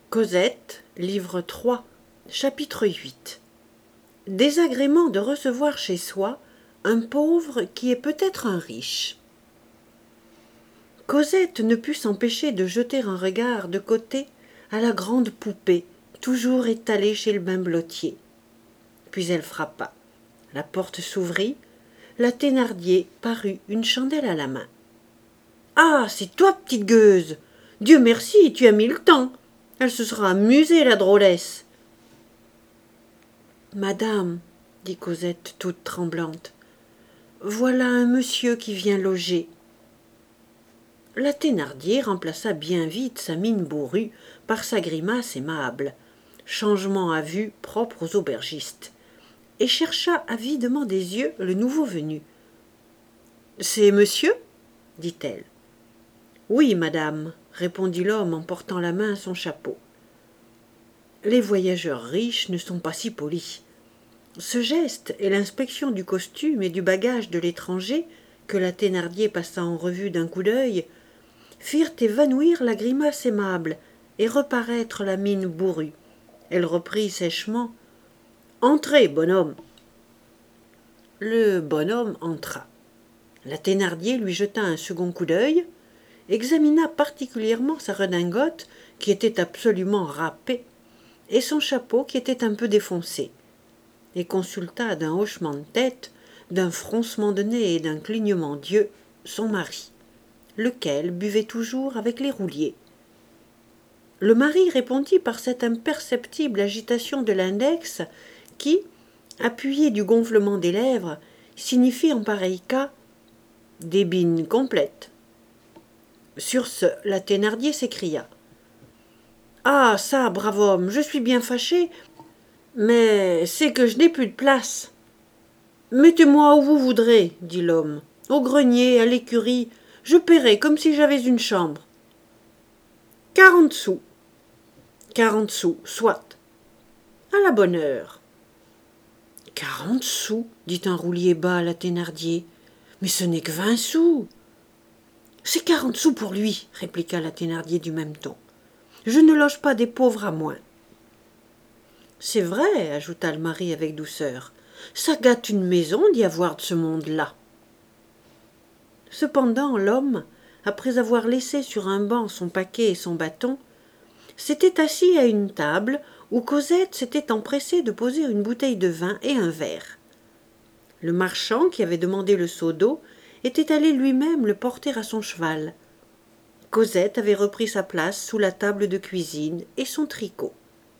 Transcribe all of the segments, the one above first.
Cosette, livre 3, chapitre 8. Désagrément de recevoir chez soi un pauvre qui est peut-être un riche. Cosette ne put s'empêcher de jeter un regard de côté à la grande poupée, toujours étalée chez le bimbelotier. Puis elle frappa. La porte s'ouvrit. La Thénardier parut, une chandelle à la main. « Ah, c'est toi, petite gueuse! Dieu merci, tu as mis le temps! Elle se sera amusée, la drôlesse !»« Madame, dit Cosette toute tremblante, voilà un monsieur qui vient loger. » La Thénardier remplaça bien vite sa mine bourrue par sa grimace aimable, changement à vue propre aux aubergistes, et chercha avidement des yeux le nouveau venu. « C'est monsieur ?» dit-elle. « Oui, madame, » répondit l'homme en portant la main à son chapeau. Les voyageurs riches ne sont pas si polis. Ce geste et l'inspection du costume et du bagage de l'étranger, que la Thénardier passa en revue d'un coup d'œil, firent évanouir la grimace aimable et reparaître la mine bourrue. Elle reprit sèchement. « Entrez, bonhomme !» Le bonhomme entra. La Thénardier lui jeta un second coup d'œil, examina particulièrement sa redingote, qui était absolument râpée, et son chapeau, qui était un peu défoncé, et consulta d'un hochement de tête, d'un froncement de nez et d'un clignement d'yeux son mari, lequel buvait toujours avec les rouliers. Le mari répondit par cette imperceptible agitation de l'index qui, appuyée du gonflement des lèvres, signifie en pareil cas « débine complète ». Sur ce, la Thénardier s'écria. « Ah, ça, brave homme, je suis bien fâchée, mais c'est que je n'ai plus de place. »« Mettez-moi où vous voudrez, » dit l'homme, « au grenier, à l'écurie, je paierai comme si j'avais une chambre. »« 40 sous. »« 40 sous, soit. »« À la bonne heure. »« 40 sous, dit un roulier bas à la Thénardier. Mais ce n'est que 20 sous. »« C'est 40 sous pour lui, répliqua la Thénardier du même ton. Je ne loge pas des pauvres à moins. C'est vrai, ajouta le mari avec douceur. Ça gâte une maison d'y avoir de ce monde-là. Cependant, l'homme, après avoir laissé sur un banc son paquet et son bâton, s'était assis à une table où Cosette s'était empressée de poser une bouteille de vin et un verre. Le marchand, qui avait demandé le seau d'eau, était allé lui-même le porter à son cheval. Cosette avait repris sa place sous la table de cuisine et son tricot.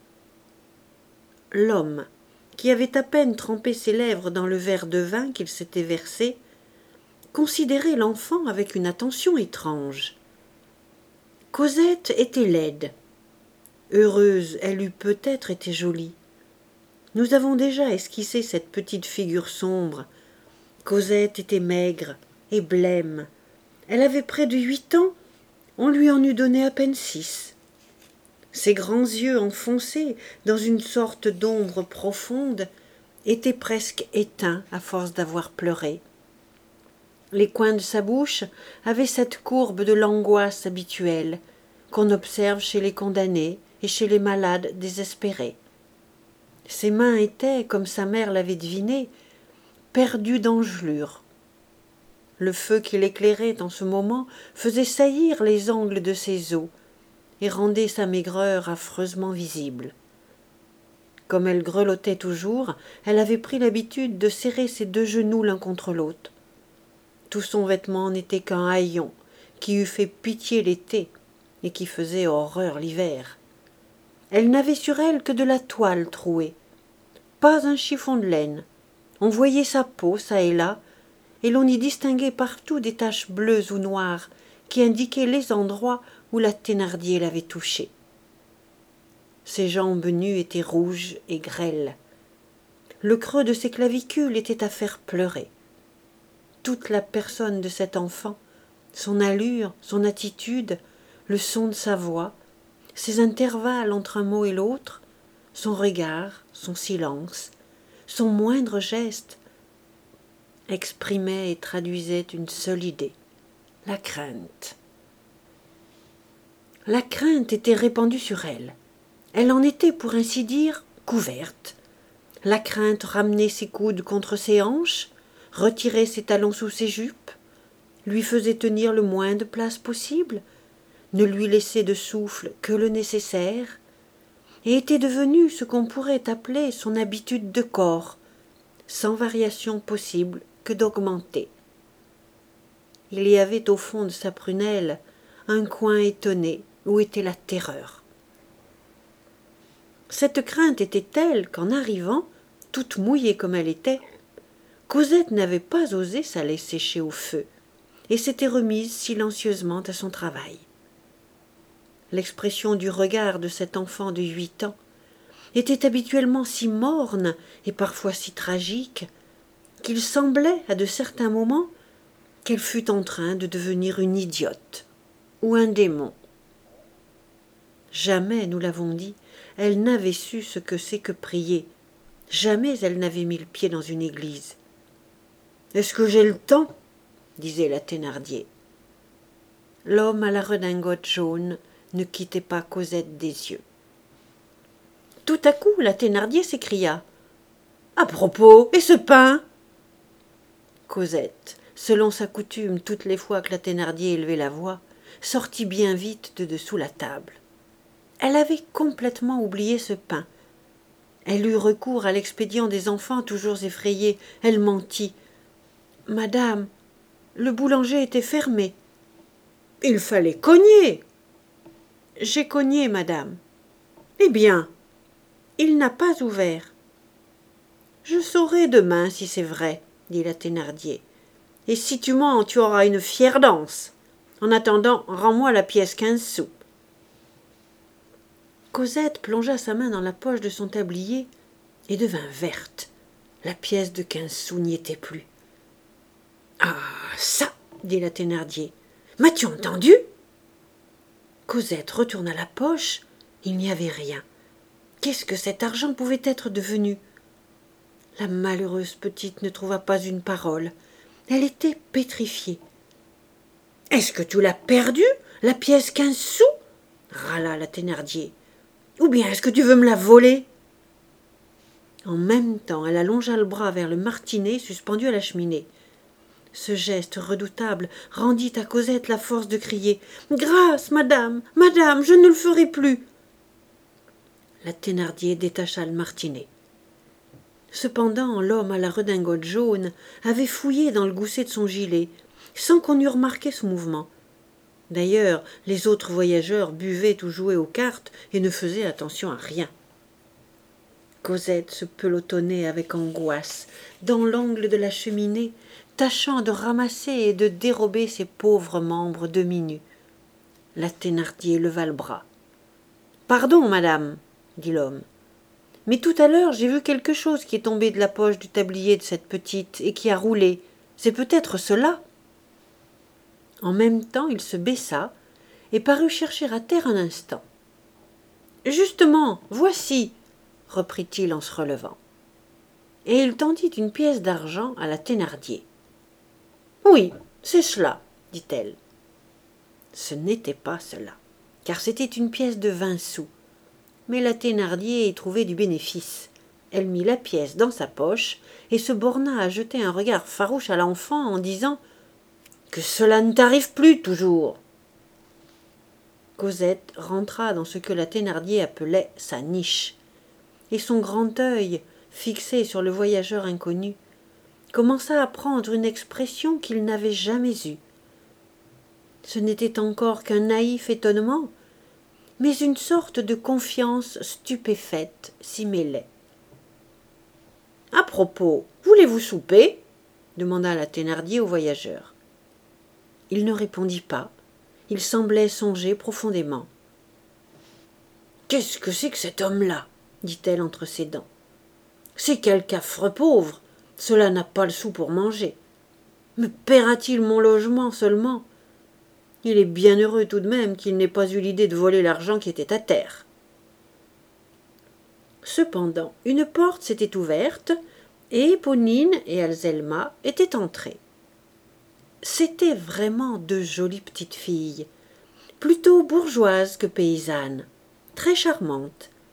L'homme, qui avait à peine trempé ses lèvres dans le verre de vin qu'il s'était versé, considérait l'enfant avec une attention étrange. Cosette était laide. Heureuse, elle eût peut-être été jolie. Nous avons déjà esquissé cette petite figure sombre. Cosette était maigre et blême. Elle avait près de 8 ans. On lui en eût donné à peine 6. Ses grands yeux enfoncés dans une sorte d'ombre profonde étaient presque éteints à force d'avoir pleuré. Les coins de sa bouche avaient cette courbe de l'angoisse habituelle qu'on observe chez les condamnés et chez les malades désespérés. Ses mains étaient, comme sa mère l'avait deviné, perdues d'engelures. Le feu qui l'éclairait en ce moment faisait saillir les angles de ses os et rendait sa maigreur affreusement visible. Comme elle grelottait toujours, elle avait pris l'habitude de serrer ses 2 genoux l'un contre l'autre. Tout son vêtement n'était qu'un haillon qui eût fait pitié l'été et qui faisait horreur l'hiver. Elle n'avait sur elle que de la toile trouée, pas un chiffon de laine. On voyait sa peau, çà et là, et l'on y distinguait partout des taches bleues ou noires qui indiquaient les endroits où la Thénardier l'avait touchée. Ses jambes nues étaient rouges et grêles. Le creux de ses clavicules était à faire pleurer. Toute la personne de cet enfant, son allure, son attitude, le son de sa voix, ses intervalles entre un mot et l'autre, son regard, son silence, son moindre geste, exprimait et traduisait une seule idée, la crainte. La crainte était répandue sur elle. Elle en était, pour ainsi dire, couverte. La crainte ramenait ses coudes contre ses hanches, retirait ses talons sous ses jupes, lui faisait tenir le moins de place possible, ne lui laissait de souffle que le nécessaire, et était devenue ce qu'on pourrait appeler son habitude de corps, sans variation possible que d'augmenter. Il y avait au fond de sa prunelle un coin étonné où était la terreur. Cette crainte était telle qu'en arrivant, toute mouillée comme elle était, Cosette n'avait pas osé s'aller sécher au feu et s'était remise silencieusement à son travail. L'expression du regard de cet enfant de 8 ans était habituellement si morne et parfois si tragique qu'il semblait à de certains moments qu'elle fût en train de devenir une idiote ou un démon. Jamais, nous l'avons dit, elle n'avait su ce que c'est que prier. Jamais elle n'avait mis le pied dans une église. « Est-ce que j'ai le temps ?» disait la Thénardier. L'homme à la redingote jaune ne quittait pas Cosette des yeux. Tout à coup, la Thénardier s'écria. « À propos, et ce pain ?» Cosette, selon sa coutume toutes les fois que la Thénardier élevait la voix, sortit bien vite de dessous la table. Elle avait complètement oublié ce pain. Elle eut recours à l'expédient des enfants toujours effrayés. Elle mentit. « Madame, le boulanger était fermé. »« Il fallait cogner. »« J'ai cogné, madame. »« Eh bien, il n'a pas ouvert. »« Je saurai demain si c'est vrai, » dit la Thénardier. « Et si tu mens, tu auras une fière danse. En attendant, rends-moi la pièce 15 sous. » Cosette plongea sa main dans la poche de son tablier et devint verte. La pièce de 15 sous n'y était plus. « Ah, ça !» dit la Thénardier. « M'as-tu entendu ?» Cosette retourna la poche. Il n'y avait rien. Qu'est-ce que cet argent pouvait être devenu? La malheureuse petite ne trouva pas une parole. Elle était pétrifiée. « Est-ce que tu l'as perdue, la pièce 15 sous ?» râla la Thénardier. « Ou bien est-ce que tu veux me la voler ?» En même temps, elle allongea le bras vers le martinet suspendu à la cheminée. Ce geste redoutable rendit à Cosette la force de crier « Grâce, madame, madame, je ne le ferai plus !» La Thénardier détacha le martinet. Cependant, l'homme à la redingote jaune avait fouillé dans le gousset de son gilet, sans qu'on eût remarqué ce mouvement. D'ailleurs, les autres voyageurs buvaient ou jouaient aux cartes et ne faisaient attention à rien. Cosette se pelotonnait avec angoisse dans l'angle de la cheminée, tâchant de ramasser et de dérober ses pauvres membres demi-nus. La Thénardier leva le bras. « Pardon, madame, » dit l'homme, « mais tout à l'heure j'ai vu quelque chose qui est tombé de la poche du tablier de cette petite et qui a roulé. C'est peut-être cela. » En même temps, il se baissa et parut chercher à terre un instant. « Justement, voici !» reprit-il en se relevant. Et il tendit une pièce d'argent à la Thénardier. « Oui, c'est cela, » dit-elle. Ce n'était pas cela, car c'était une pièce de 20 sous. Mais la Thénardier y trouvait du bénéfice. Elle mit la pièce dans sa poche et se borna à jeter un regard farouche à l'enfant en disant « Que cela ne t'arrive plus toujours !» Cosette rentra dans ce que la Thénardier appelait sa niche, et son grand œil, fixé sur le voyageur inconnu, commença à prendre une expression qu'il n'avait jamais eue. Ce n'était encore qu'un naïf étonnement, mais une sorte de confiance stupéfaite s'y mêlait. « À propos, voulez-vous souper ?» demanda la Thénardier au voyageur. Il ne répondit pas. Il semblait songer profondément. « Qu'est-ce que c'est que cet homme-là » dit-elle entre ses dents. « C'est quelque affreux pauvre. Cela n'a pas le sou pour manger. Me paiera-t-il mon logement seulement ? Il est bien heureux tout de même qu'il n'ait pas eu l'idée de voler l'argent qui était à terre. » Cependant, une porte s'était ouverte et Éponine et Azelma étaient entrées. C'étaient vraiment deux jolies petites filles, plutôt bourgeoises que paysannes, très charmantes.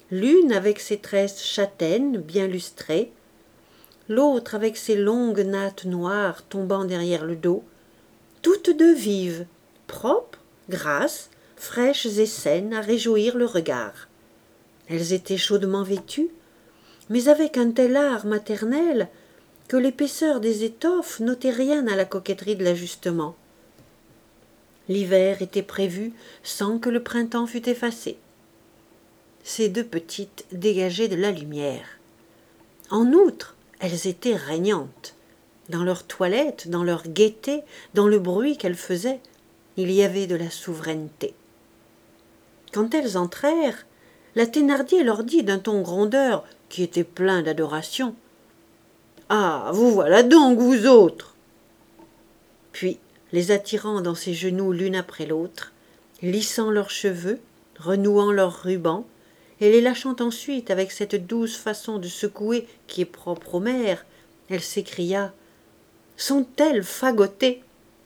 l'une avec ses tresses châtaines bien lustrées, l'autre avec ses longues nattes noires tombant derrière le dos, toutes deux vives, propres, grasses, fraîches et saines à réjouir le regard. Elles étaient chaudement vêtues, mais avec un tel art maternel que l'épaisseur des étoffes n'ôtait rien à la coquetterie de l'ajustement. L'hiver était prévu sans que le printemps fût effacé. Ces deux petites dégageaient de la lumière. En outre, elles étaient régnantes. Dans leur toilette, dans leur gaieté, dans le bruit qu'elles faisaient, il y avait de la souveraineté. Quand elles entrèrent, la Thénardier leur dit d'un ton grondeur qui était plein d'adoration: « Ah, vous voilà donc, vous autres !» Puis, les attirant dans ses genoux l'une après l'autre, lissant leurs cheveux, renouant leurs rubans, et les lâchant ensuite avec cette douce façon de secouer qui est propre aux mères, elle s'écria: « Sont-elles fagotées ?»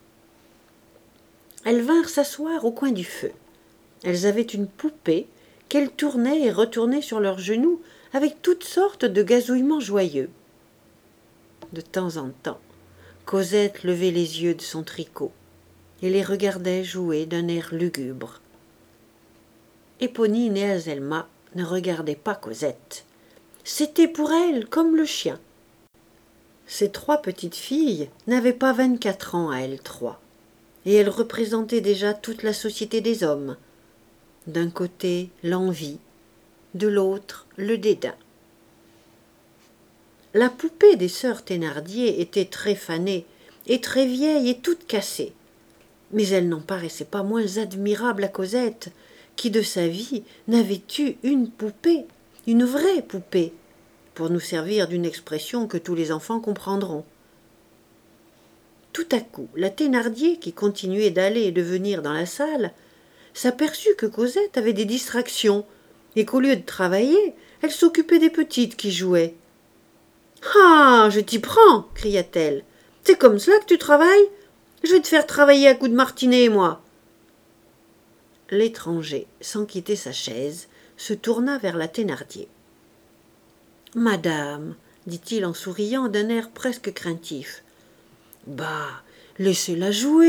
Elles vinrent s'asseoir au coin du feu. Elles avaient une poupée qu'elles tournaient et retournaient sur leurs genoux avec toutes sortes de gazouillements joyeux. De temps en temps, Cosette levait les yeux de son tricot et les regardait jouer d'un air lugubre. Éponine et Azelma ne regardaient pas Cosette. C'était pour elles comme le chien. Ces trois petites filles n'avaient pas 24 ans à elles trois, et elles représentaient déjà toute la société des hommes. D'un côté, l'envie, de l'autre, le dédain. La poupée des sœurs Thénardier était très fanée, et très vieille et toute cassée. Mais elle n'en paraissait pas moins admirable à Cosette, qui de sa vie n'avait eu une poupée, une vraie poupée, pour nous servir d'une expression que tous les enfants comprendront. Tout à coup, la Thénardier, qui continuait d'aller et de venir dans la salle, s'aperçut que Cosette avait des distractions, et qu'au lieu de travailler, elle s'occupait des petites qui jouaient. « Ah, je t'y prends !» cria-t-elle. « C'est comme cela que tu travailles ? Je vais te faire travailler à coups de martinet, moi !» L'étranger, sans quitter sa chaise, se tourna vers la Thénardier. « Madame, dit-il en souriant d'un air presque craintif, « bah, laissez-la jouer !»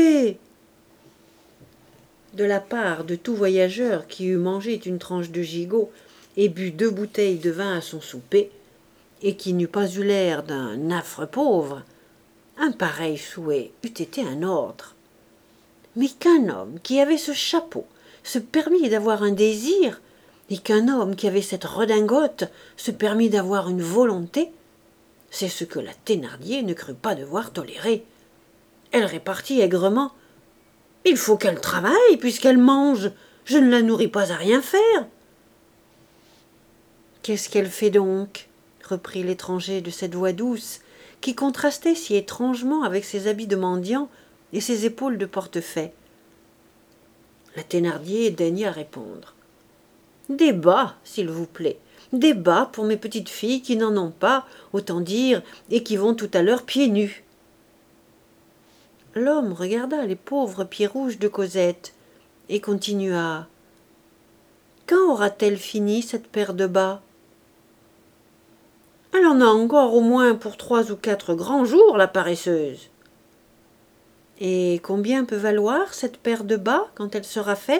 De la part de tout voyageur qui eût mangé une tranche de gigot et bu 2 bouteilles de vin à son souper, et qui n'eût pas eu l'air d'un affreux pauvre, un pareil souhait eût été un ordre. Mais qu'un homme qui avait ce chapeau se permit d'avoir un désir, et qu'un homme qui avait cette redingote se permit d'avoir une volonté, c'est ce que la Thénardier ne crut pas devoir tolérer. Elle répartit aigrement: « Il faut qu'elle travaille, puisqu'elle mange. Je ne la nourris pas à rien faire. »« Qu'est-ce qu'elle fait donc ?» reprit l'étranger de cette voix douce, qui contrastait si étrangement avec ses habits de mendiant et ses épaules de portefaix. La Thénardier daigna répondre: « Des bas, s'il vous plaît, des bas pour mes petites filles qui n'en ont pas, autant dire, et qui vont tout à l'heure pieds nus. » L'homme regarda les pauvres pieds rouges de Cosette et continua: « Quand aura-t-elle fini cette paire de bas ? » « Elle en a encore au moins pour 3 ou 4 grands jours, la paresseuse. »« Et combien peut valoir cette paire de bas quand elle sera faite ?»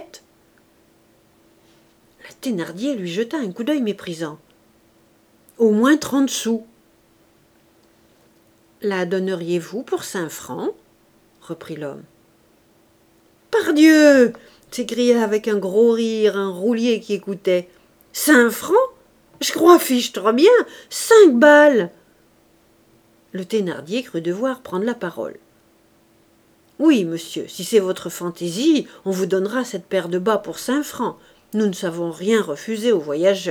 La Thénardier lui jeta un coup d'œil méprisant. « Au moins 30 sous. »« La donneriez-vous pour 5 francs ?» reprit l'homme. « Pardieu !» s'écria avec un gros rire un roulier qui écoutait. « 5 francs ? Je crois fichtre bien 5 balles !» Le Thénardier crut devoir prendre la parole. « Oui, monsieur, si c'est votre fantaisie, on vous donnera cette paire de bas pour 5 francs. Nous ne savons rien refuser aux voyageurs. »«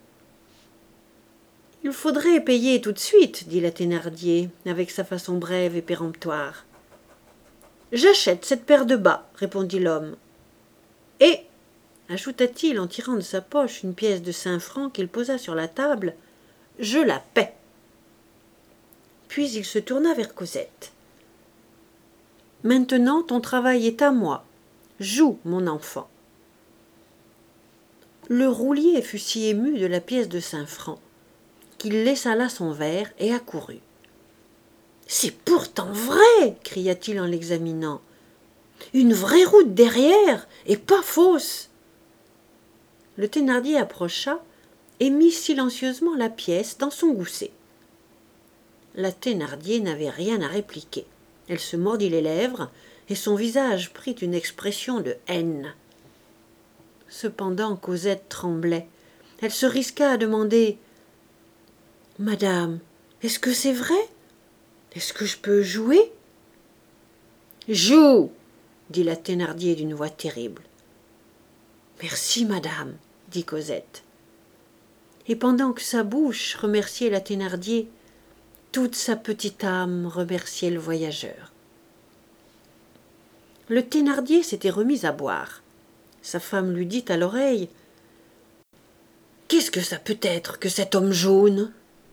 Il faudrait payer tout de suite, » dit la Thénardier, avec sa façon brève et péremptoire. « J'achète cette paire de bas, » répondit l'homme. « Et, » ajouta-t-il en tirant de sa poche une pièce de 5 francs qu'il posa sur la table, « je la paie. » Puis il se tourna vers Cosette. « Maintenant ton travail est à moi. Joue, mon enfant. » Le roulier fut si ému de la pièce de 5 francs qu'il laissa là son verre et accourut. « C'est pourtant vrai !» cria-t-il en l'examinant. « Une vraie route derrière, et pas fausse !» Le Thénardier approcha et mit silencieusement la pièce dans son gousset. La Thénardier n'avait rien à répliquer. Elle se mordit les lèvres et son visage prit une expression de haine. Cependant, Cosette tremblait. Elle se risqua à demander « Madame, est-ce que c'est vrai? Est-ce que je peux jouer ?»« Joue !» dit la Thénardier d'une voix terrible. « Merci, madame, » dit Cosette. Et pendant que sa bouche remerciait la Thénardier, toute sa petite âme remerciait le voyageur. Le Thénardier s'était remis à boire. Sa femme lui dit à l'oreille « Qu'est-ce que ça peut être que cet homme jaune ?»«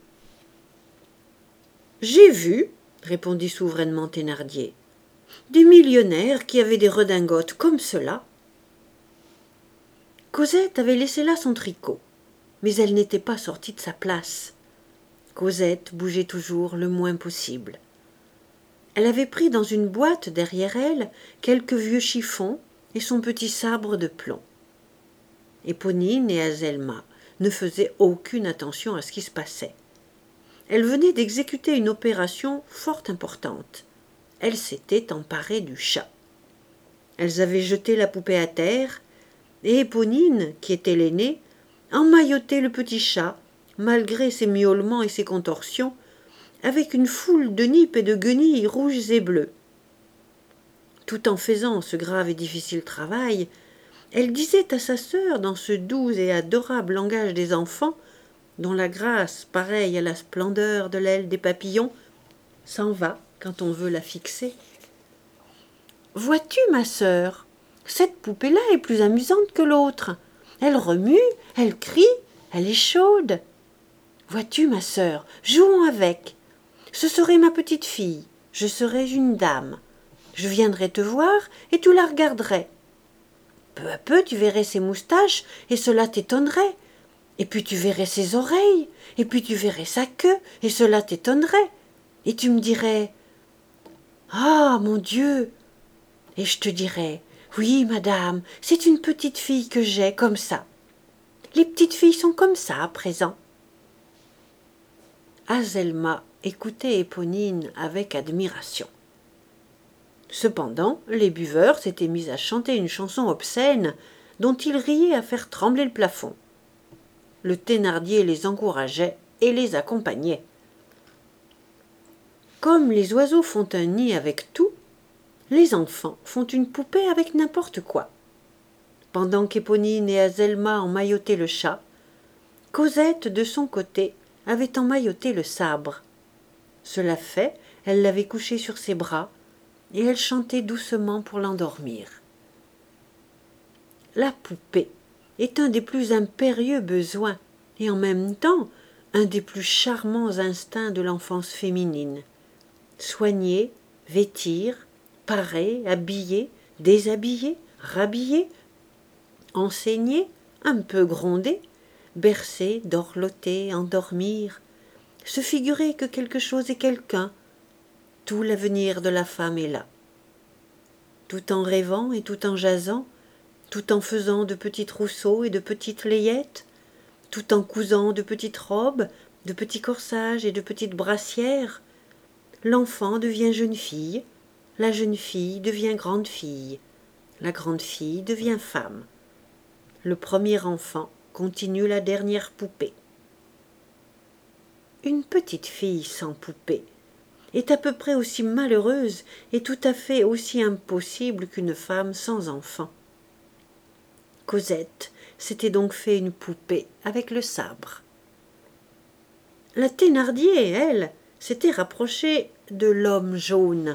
J'ai vu, » répondit souverainement Thénardier, « des millionnaires qui avaient des redingotes comme cela. » Cosette avait laissé là son tricot, mais elle n'était pas sortie de sa place. Cosette bougeait toujours le moins possible. Elle avait pris dans une boîte derrière elle quelques vieux chiffons et son petit sabre de plomb. Éponine et Azelma ne faisaient aucune attention à ce qui se passait. Elles venaient d'exécuter une opération fort importante. Elles s'étaient emparées du chat. Elles avaient jeté la poupée à terre, et Éponine, qui était l'aînée, emmaillotait le petit chat, malgré ses miaulements et ses contorsions, avec une foule de nippes et de guenilles rouges et bleues. Tout en faisant ce grave et difficile travail, elle disait à sa sœur, dans ce doux et adorable langage des enfants, dont la grâce, pareille à la splendeur de l'aile des papillons, s'en va quand on veut la fixer. « Vois-tu, ma sœur, cette poupée-là est plus amusante que l'autre. Elle remue, elle crie, elle est chaude. Vois-tu, ma sœur, jouons avec. Ce serait ma petite fille, je serais une dame. Je viendrais te voir et tu la regarderais. Peu à peu, tu verrais ses moustaches et cela t'étonnerait. Et puis tu verrais ses oreilles, et puis tu verrais sa queue, et cela t'étonnerait. Et tu me dirais « Ah, mon Dieu !» Et je te dirais « Oui, madame, c'est une petite fille que j'ai, comme ça. Les petites filles sont comme ça à présent. » Azelma écoutait Éponine avec admiration. Cependant, les buveurs s'étaient mis à chanter une chanson obscène dont ils riaient à faire trembler le plafond. Le Thénardier les encourageait et les accompagnait. Comme les oiseaux font un nid avec tout, les enfants font une poupée avec n'importe quoi. Pendant qu'Éponine et Azelma emmaillotaient le chat, Cosette, de son côté, avait emmailloté le sabre. Cela fait, elle l'avait couché sur ses bras, et elle chantait doucement pour l'endormir. La poupée est un des plus impérieux besoins, et en même temps un des plus charmants instincts de l'enfance féminine. Soigner, vêtir, parer, habiller, déshabiller, rhabiller, enseigner, un peu gronder, bercer, dorloter, endormir, se figurer que quelque chose est quelqu'un, tout l'avenir de la femme est là. Tout en rêvant et tout en jasant, tout en faisant de petits trousseaux et de petites layettes, tout en cousant de petites robes, de petits corsages et de petites brassières, l'enfant devient jeune fille, la jeune fille devient grande fille, la grande fille devient femme. Le premier enfant continue la dernière poupée. Une petite fille sans poupée est à peu près aussi malheureuse et tout à fait aussi impossible qu'une femme sans enfant. Cosette s'était donc fait une poupée avec le sabre. La Thénardier, elle, s'était rapprochée de l'homme jaune.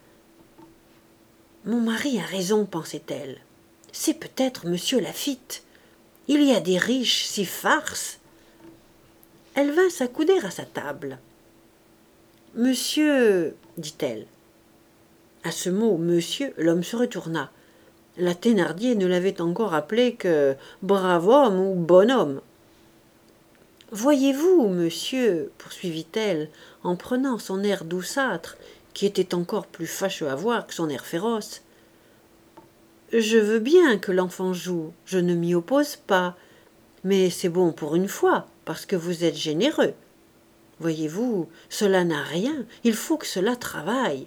« Mon mari a raison, pensait-elle. C'est peut-être monsieur Laffitte. Il y a des riches si farces. » Elle vint s'accouder à sa table. « Monsieur, dit-elle. » À ce mot « monsieur », l'homme se retourna. La Thénardier ne l'avait encore appelé que brave homme ou bonhomme. Voyez-vous, monsieur, poursuivit-elle, en prenant son air douceâtre, qui était encore plus fâcheux à voir que son air féroce, je veux bien que l'enfant joue, je ne m'y oppose pas, mais c'est bon pour une fois, parce que vous êtes généreux. Voyez-vous, cela n'a rien, il faut que cela travaille.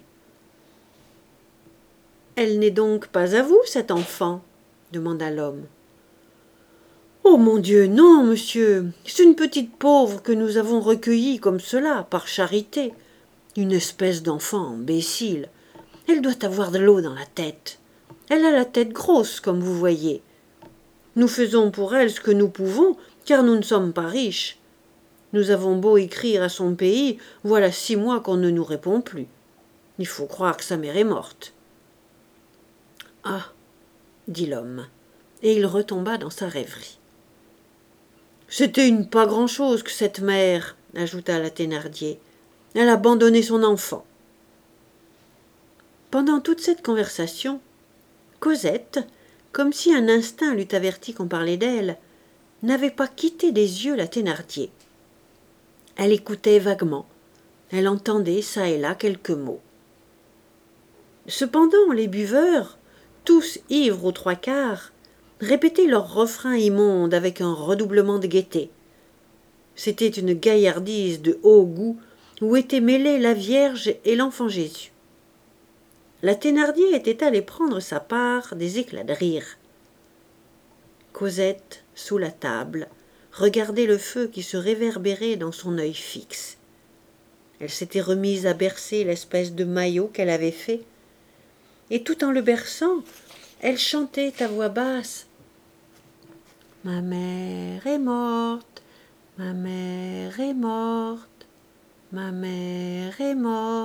Elle n'est donc pas à vous, cette enfant demanda l'homme. Oh mon Dieu, non, monsieur, c'est une petite pauvre que nous avons recueillie comme cela, par charité. Une espèce d'enfant imbécile. Elle doit avoir de l'eau dans la tête. Elle a la tête grosse, comme vous voyez. Nous faisons pour elle ce que nous pouvons, car nous ne sommes pas riches. Nous avons beau écrire à son pays, voilà 6 mois qu'on ne nous répond plus. Il faut croire que sa mère est morte. Ah, dit l'homme, et il retomba dans sa rêverie. C'était une pas grand-chose que cette mère, ajouta la Thénardier. Elle a abandonné son enfant. Pendant toute cette conversation, Cosette, comme si un instinct l'eût averti qu'on parlait d'elle, n'avait pas quitté des yeux la Thénardier. Elle écoutait vaguement, elle entendait çà et là quelques mots. Cependant, les buveurs, tous ivres aux 3/4, répétaient leur refrain immonde avec un redoublement de gaieté. C'était une gaillardise de haut goût où étaient mêlés la Vierge et l'enfant Jésus. La Thénardier était allée prendre sa part des éclats de rire. Cosette, sous la table, regardait le feu qui se réverbérait dans son œil fixe. Elle s'était remise à bercer l'espèce de maillot qu'elle avait fait, et tout en le berçant, elle chantait à voix basse. « Ma mère est morte, ma mère est morte, ma mère est morte. »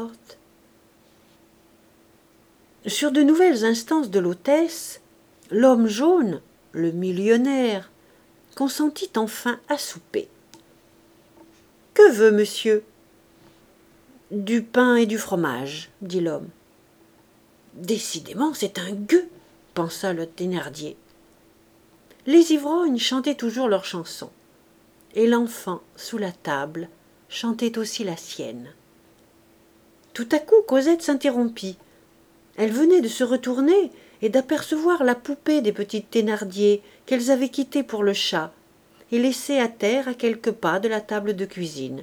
Sur de nouvelles instances de l'hôtesse, l'homme jaune, le millionnaire, consentit enfin à souper. « Que veut monsieur ?»« Du pain et du fromage, » dit l'homme. « Décidément, c'est un gueux, » pensa le Thénardier. Les ivrognes chantaient toujours leur chanson, et l'enfant, sous la table, chantait aussi la sienne. Tout à coup, Cosette s'interrompit. Elle venait de se retourner et d'apercevoir la poupée des petites Thénardier qu'elles avaient quittée pour le chat et laissée à terre à quelques pas de la table de cuisine.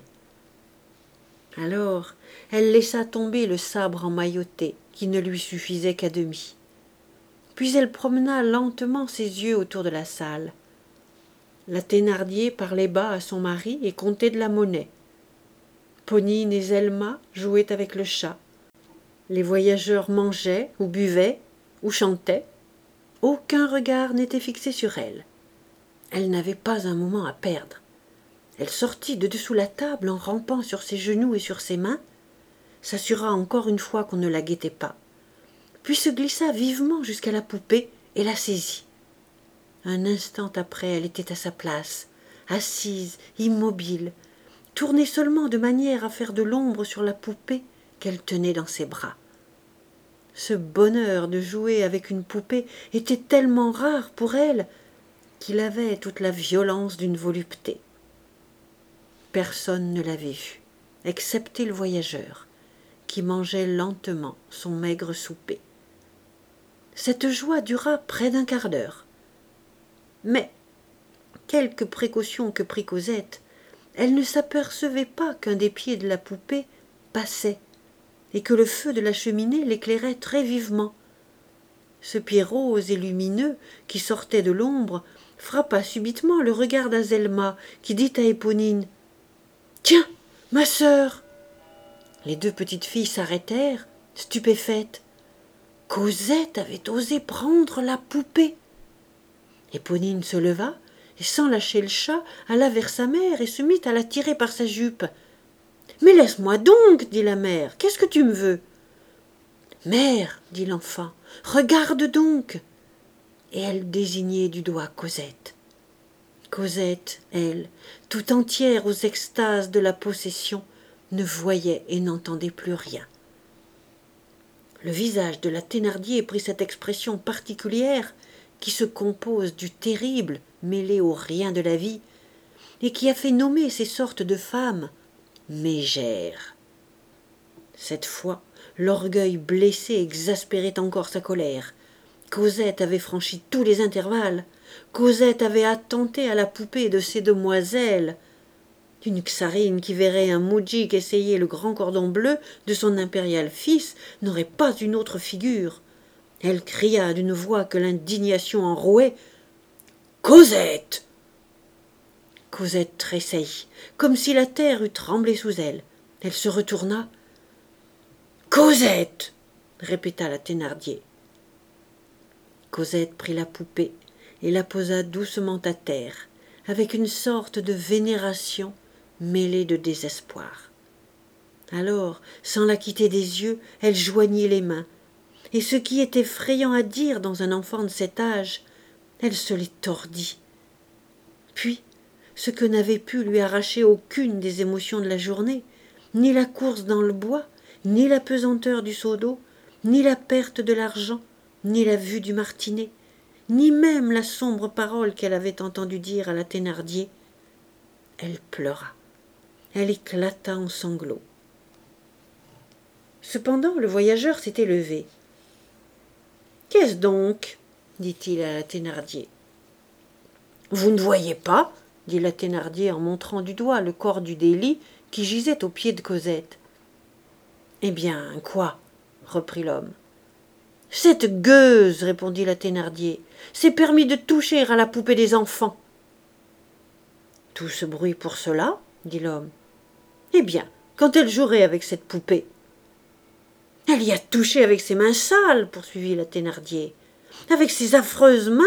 Alors, elle laissa tomber le sabre emmailloté qui ne lui suffisait qu'à demi. Puis elle promena lentement ses yeux autour de la salle. La Thénardier parlait bas à son mari et comptait de la monnaie. Ponine et Zelma jouaient avec le chat. Les voyageurs mangeaient ou buvaient ou chantaient. Aucun regard n'était fixé sur elle. Elle n'avait pas un moment à perdre. Elle sortit de dessous la table en rampant sur ses genoux et sur ses mains, s'assura encore une fois qu'on ne la guettait pas, puis se glissa vivement jusqu'à la poupée et la saisit. Un instant après, elle était à sa place, assise, immobile, tournée seulement de manière à faire de l'ombre sur la poupée qu'elle tenait dans ses bras. Ce bonheur de jouer avec une poupée était tellement rare pour elle qu'il avait toute la violence d'une volupté. Personne ne l'avait vue, excepté le voyageur, qui mangeait lentement son maigre souper. Cette joie dura près d'un quart d'heure. Mais, quelque précaution que prit Cosette, elle ne s'apercevait pas qu'un des pieds de la poupée passait et que le feu de la cheminée l'éclairait très vivement. Ce pied rose et lumineux qui sortait de l'ombre frappa subitement le regard d'Azelma qui dit à Éponine « Tiens, ma sœur !» Les 2 petites filles s'arrêtèrent, stupéfaites. Cosette avait osé prendre la poupée. Éponine se leva et, sans lâcher le chat, alla vers sa mère et se mit à la tirer par sa jupe. « Mais laisse-moi donc, dit la mère, qu'est-ce que tu me veux ?»« Mère, dit l'enfant, regarde donc !» Et elle désignait du doigt Cosette. Cosette, elle, tout entière aux extases de la possession, ne voyait et n'entendait plus rien. Le visage de la Thénardier prit cette expression particulière qui se compose du terrible mêlé au rien de la vie et qui a fait nommer ces sortes de femmes mégères. Cette fois, l'orgueil blessé exaspérait encore sa colère. Cosette avait franchi tous les intervalles. Cosette avait attenté à la poupée de ces demoiselles. Une czarine qui verrait un moudjik essayer le grand cordon bleu de son impérial fils n'aurait pas une autre figure. Elle cria d'une voix que l'indignation enrouait. « Cosette !» Cosette tressaillit, comme si la terre eût tremblé sous elle. Elle se retourna. « Cosette !» répéta la Thénardier. Cosette prit la poupée et la posa doucement à terre, avec une sorte de vénération mêlée de désespoir. Alors, sans la quitter des yeux, elle joignit les mains, et ce qui est effrayant à dire dans un enfant de cet âge, elle se les tordit. Puis, ce que n'avait pu lui arracher aucune des émotions de la journée, ni la course dans le bois, ni la pesanteur du seau d'eau, ni la perte de l'argent, ni la vue du martinet, ni même la sombre parole qu'elle avait entendu dire à la Thénardier, elle pleura. Elle éclata en sanglots. Cependant, le voyageur s'était levé. « Qu'est-ce donc ?» dit-il à la Thénardier. « Vous ne voyez pas ?» dit la Thénardier en montrant du doigt le corps du délit qui gisait aux pieds de Cosette. « Eh bien, quoi ?» reprit l'homme. « Cette gueuse, répondit la Thénardier, s'est permis de toucher à la poupée des enfants. »« Tout ce bruit pour cela ?» dit l'homme. « Eh bien, quand elle jouerait avec cette poupée ?»« Elle y a touché avec ses mains sales, poursuivit la Thénardier, avec ses affreuses mains. »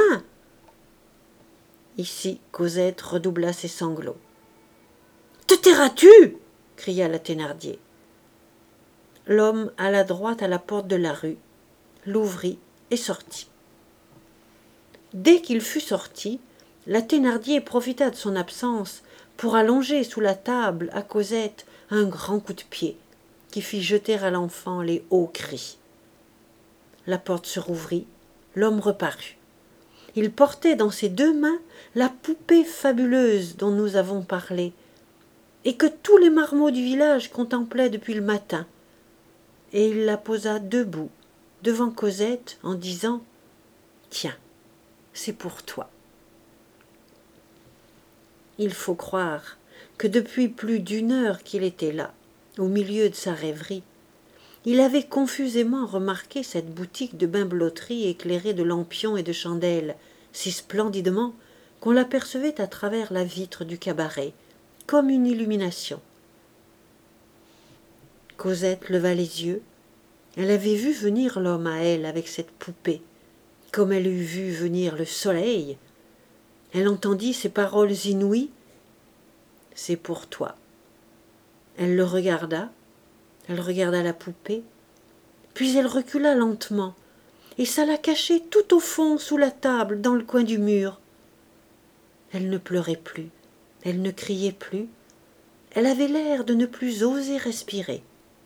Ici, Cosette redoubla ses sanglots. « Te tairas-tu » cria la Thénardier. L'homme alla droit à la porte de la rue, l'ouvrit et sortit. Dès qu'il fut sorti, la Thénardier profita de son absence pour allonger sous la table à Cosette un grand coup de pied qui fit jeter à l'enfant les hauts cris. La porte se rouvrit, l'homme reparut. Il portait dans ses deux mains la poupée fabuleuse dont nous avons parlé et que tous les marmots du village contemplaient depuis le matin, et il la posa debout devant Cosette en disant « Tiens, c'est pour toi. » Il faut croire que depuis plus d'une heure qu'il était là, au milieu de sa rêverie, il avait confusément remarqué cette boutique de bimbeloterie éclairée de lampions et de chandelles, si splendidement qu'on l'apercevait à travers la vitre du cabaret, comme une illumination. Cosette leva les yeux. Elle avait vu venir l'homme à elle avec cette poupée, comme elle eût vu venir le soleil. Elle entendit ces paroles inouïes. « C'est pour toi. » Elle le regarda, elle regarda la poupée, puis elle recula lentement et s'alla cacher tout au fond sous la table dans le coin du mur. Elle ne pleurait plus, elle ne criait plus, elle avait l'air de ne plus oser respirer.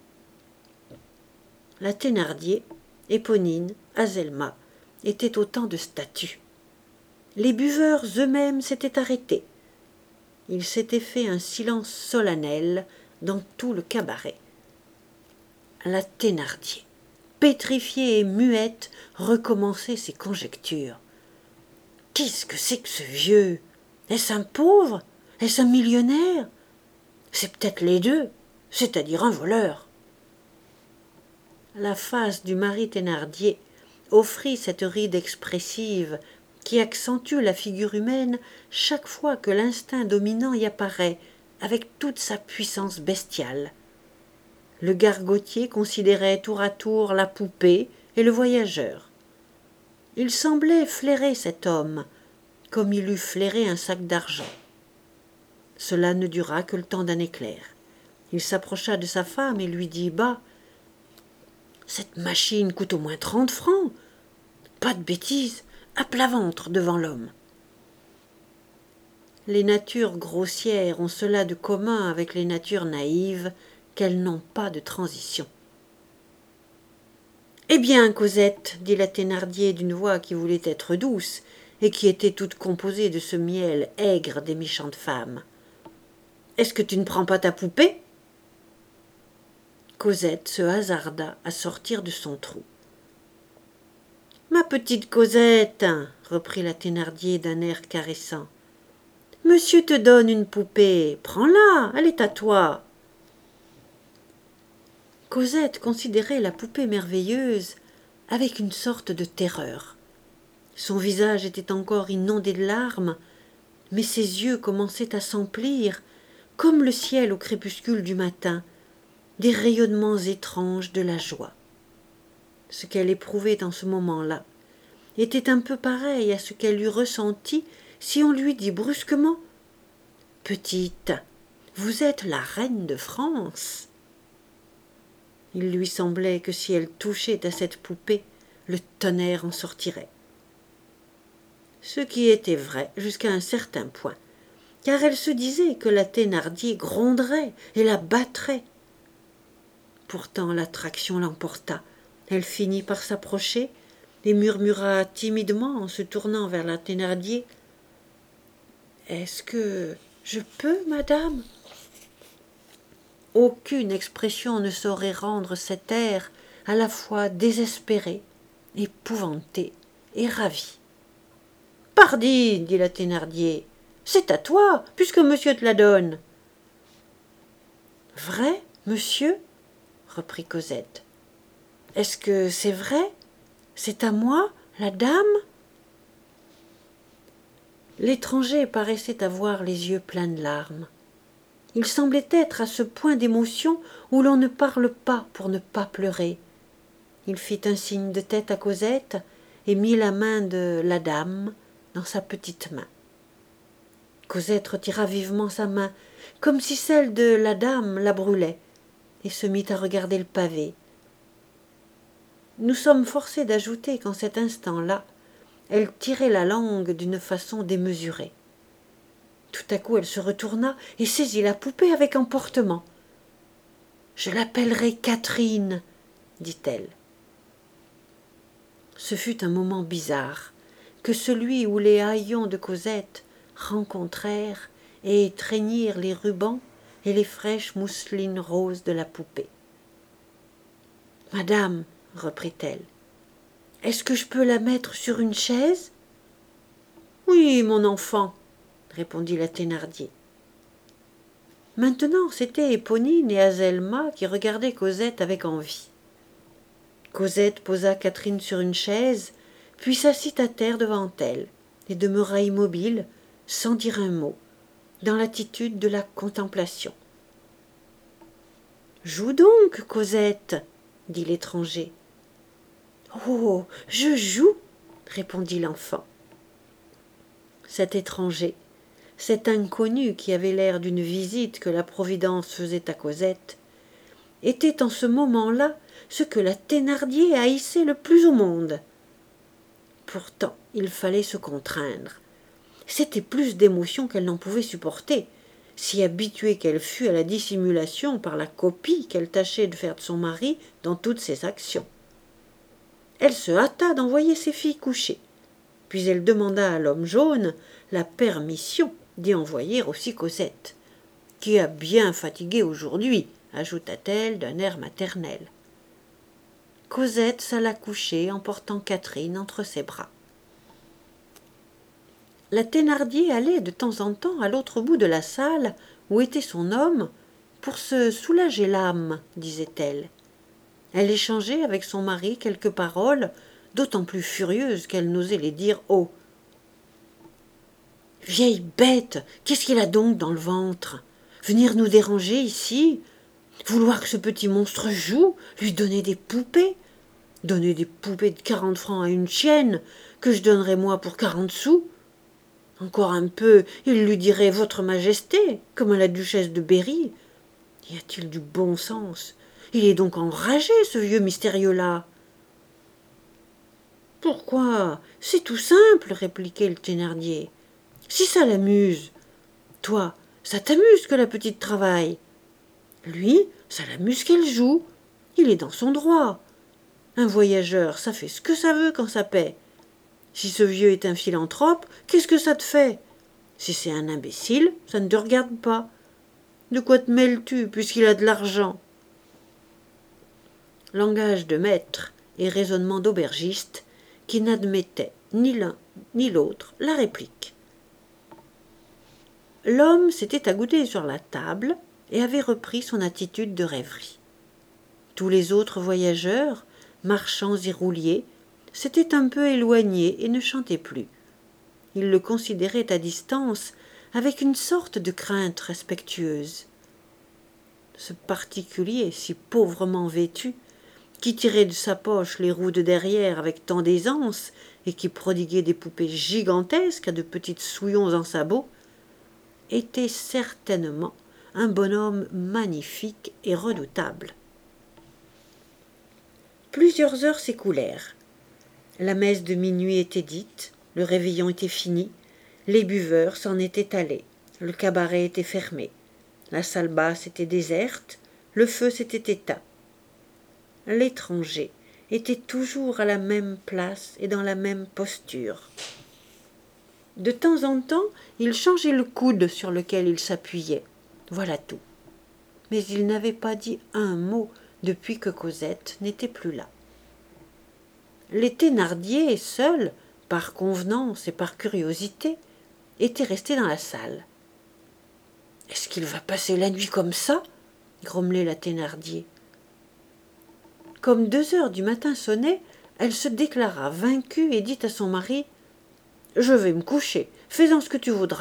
La Thénardier, Éponine, Azelma étaient autant de statues. Les buveurs eux-mêmes s'étaient arrêtés. Il s'était fait un silence solennel dans tout le cabaret. La Thénardier, pétrifiée et muette, recommençait ses conjectures. « Qu'est-ce que c'est que ce vieux ? Est-ce un pauvre ? Est-ce un millionnaire ? C'est peut-être les deux, c'est-à-dire un voleur. » La face du mari Thénardier offrit cette ride expressive qui accentue la figure humaine chaque fois que l'instinct dominant y apparaît avec toute sa puissance bestiale. Le gargotier considérait tour à tour la poupée et le voyageur. Il semblait flairer cet homme, comme il eût flairé un sac d'argent. Cela ne dura que le temps d'un éclair. Il s'approcha de sa femme et lui dit bas : « Cette machine coûte au moins 30 francs. Pas de bêtises, à plat ventre devant l'homme. » Les natures grossières ont cela de commun avec les natures naïves qu'elles n'ont pas de transition. Eh bien, Cosette, dit la Thénardier d'une voix qui voulait être douce et qui était toute composée de ce miel aigre des méchantes femmes. Est-ce que tu ne prends pas ta poupée? Cosette se hasarda à sortir de son trou. Ma petite Cosette, reprit la Thénardier d'un air caressant, monsieur te donne une poupée, prends-la, elle est à toi. Cosette considérait la poupée merveilleuse avec une sorte de terreur. Son visage était encore inondé de larmes, mais ses yeux commençaient à s'emplir, comme le ciel au crépuscule du matin, des rayonnements étranges de la joie. Ce qu'elle éprouvait en ce moment-là était un peu pareil à ce qu'elle eût ressenti si on lui dit brusquement « Petite, vous êtes la reine de France !» Il lui semblait que si elle touchait à cette poupée, le tonnerre en sortirait. Ce qui était vrai jusqu'à un certain point, car elle se disait que la Thénardier gronderait et la battrait. Pourtant l'attraction l'emporta. Elle finit par s'approcher et murmura timidement en se tournant vers la Thénardier « Est-ce que je peux, madame ?» Aucune expression ne saurait rendre cet air à la fois désespéré, épouvanté et ravi. « Pardi, dit la Thénardier, c'est à toi, puisque monsieur te la donne. »« Vrai, monsieur ?» reprit Cosette. « Est-ce que c'est vrai? C'est à moi, la dame ?» L'étranger paraissait avoir les yeux pleins de larmes. Il semblait être à ce point d'émotion où l'on ne parle pas pour ne pas pleurer. Il fit un signe de tête à Cosette et mit la main de la dame dans sa petite main. Cosette retira vivement sa main, comme si celle de la dame la brûlait, et se mit à regarder le pavé. Nous sommes forcés d'ajouter qu'en cet instant-là, elle tirait la langue d'une façon démesurée. Tout à coup, elle se retourna et saisit la poupée avec emportement. « Je l'appellerai Catherine, » dit-elle. Ce fut un moment bizarre, que celui où les haillons de Cosette rencontrèrent et étreignirent les rubans et les fraîches mousselines roses de la poupée. « Madame, » reprit-elle, « est-ce que je peux la mettre sur une chaise ?»« Oui, mon enfant, » répondit la Thénardier. Maintenant, c'étaient Éponine et Azelma qui regardaient Cosette avec envie. Cosette posa Catherine sur une chaise, puis s'assit à terre devant elle, et demeura immobile, sans dire un mot, dans l'attitude de la contemplation. « Joue donc, Cosette, » dit l'étranger. « Oh, je joue, » répondit l'enfant. Cet étranger, cet inconnu qui avait l'air d'une visite que la Providence faisait à Cosette, était en ce moment-là ce que la Thénardier haïssait le plus au monde. Pourtant, il fallait se contraindre. C'était plus d'émotion qu'elle n'en pouvait supporter, si habituée qu'elle fût à la dissimulation par la copie qu'elle tâchait de faire de son mari dans toutes ses actions. Elle se hâta d'envoyer ses filles coucher, puis elle demanda à l'homme jaune la permission d'y envoyer aussi Cosette, qui a bien fatigué aujourd'hui, ajouta-t-elle d'un air maternel. Cosette s'alla coucher en portant Catherine entre ses bras. La Thénardier allait de temps en temps à l'autre bout de la salle où était son homme pour se soulager l'âme, disait-elle. Elle échangeait avec son mari quelques paroles, d'autant plus furieuses qu'elle n'osait les dire haut. « Vieille bête, qu'est-ce qu'il a donc dans le ventre? Venir nous déranger ici? Vouloir que ce petit monstre joue? Lui donner des poupées? Donner des poupées de 40 francs à une chienne, que je donnerais moi pour 40 sous? Encore un peu, il lui dirait « Votre Majesté », comme à la duchesse de Berry. Y a-t-il du bon sens? Il est donc enragé, ce vieux mystérieux-là. « Pourquoi? C'est tout simple, » répliquait le Thénardier. « Si ça l'amuse. Toi, ça t'amuse que la petite travaille. Lui, ça l'amuse qu'elle joue. Il est dans son droit. Un voyageur, ça fait ce que ça veut quand ça paie. Si ce vieux est un philanthrope, qu'est-ce que ça te fait? Si c'est un imbécile, ça ne te regarde pas. De quoi te mêles-tu, puisqu'il a de l'argent? Langage de maître et raisonnement d'aubergiste qui n'admettaient ni l'un ni l'autre la réplique. L'homme s'était agouté sur la table et avait repris son attitude de rêverie. Tous les autres voyageurs, marchands et rouliers, s'étaient un peu éloignés et ne chantaient plus. Ils le considéraient à distance avec une sorte de crainte respectueuse. Ce particulier, si pauvrement vêtu, qui tirait de sa poche les roues de derrière avec tant d'aisance et qui prodiguait des poupées gigantesques à de petites souillons en sabots, était certainement un bonhomme magnifique et redoutable. Plusieurs heures s'écoulèrent. La messe de minuit était dite, le réveillon était fini, les buveurs s'en étaient allés, le cabaret était fermé, la salle basse était déserte, le feu s'était éteint. L'étranger était toujours à la même place et dans la même posture. De temps en temps, il changeait le coude sur lequel il s'appuyait. Voilà tout. Mais il n'avait pas dit un mot depuis que Cosette n'était plus là. Les Thénardier, seuls, par convenance et par curiosité, étaient restés dans la salle. « Est-ce qu'il va passer la nuit comme ça ?» grommelait la Thénardier. Comme 2 heures du matin sonnaient, elle se déclara vaincue et dit à son mari « Je vais me coucher, fais-en ce que tu voudras. »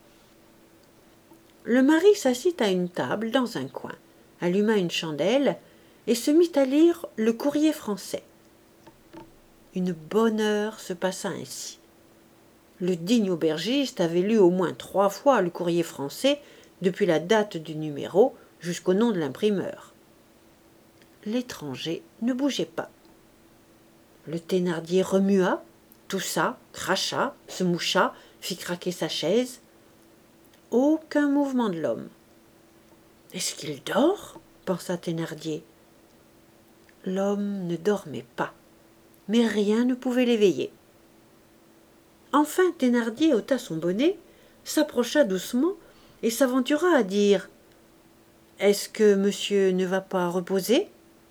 Le mari s'assit à une table dans un coin, alluma une chandelle et se mit à lire le Courrier français. Une bonne heure se passa ainsi. Le digne aubergiste avait lu au moins 3 fois le Courrier français depuis la date du numéro jusqu'au nom de l'imprimeur. L'étranger ne bougeait pas. Le Thénardier remua, toussa, cracha, se moucha, fit craquer sa chaise. Aucun mouvement de l'homme. « Est-ce qu'il dort ?» pensa Thénardier. L'homme ne dormait pas, mais rien ne pouvait l'éveiller. Enfin Thénardier ôta son bonnet, s'approcha doucement et s'aventura à dire « Est-ce que monsieur ne va pas reposer ?»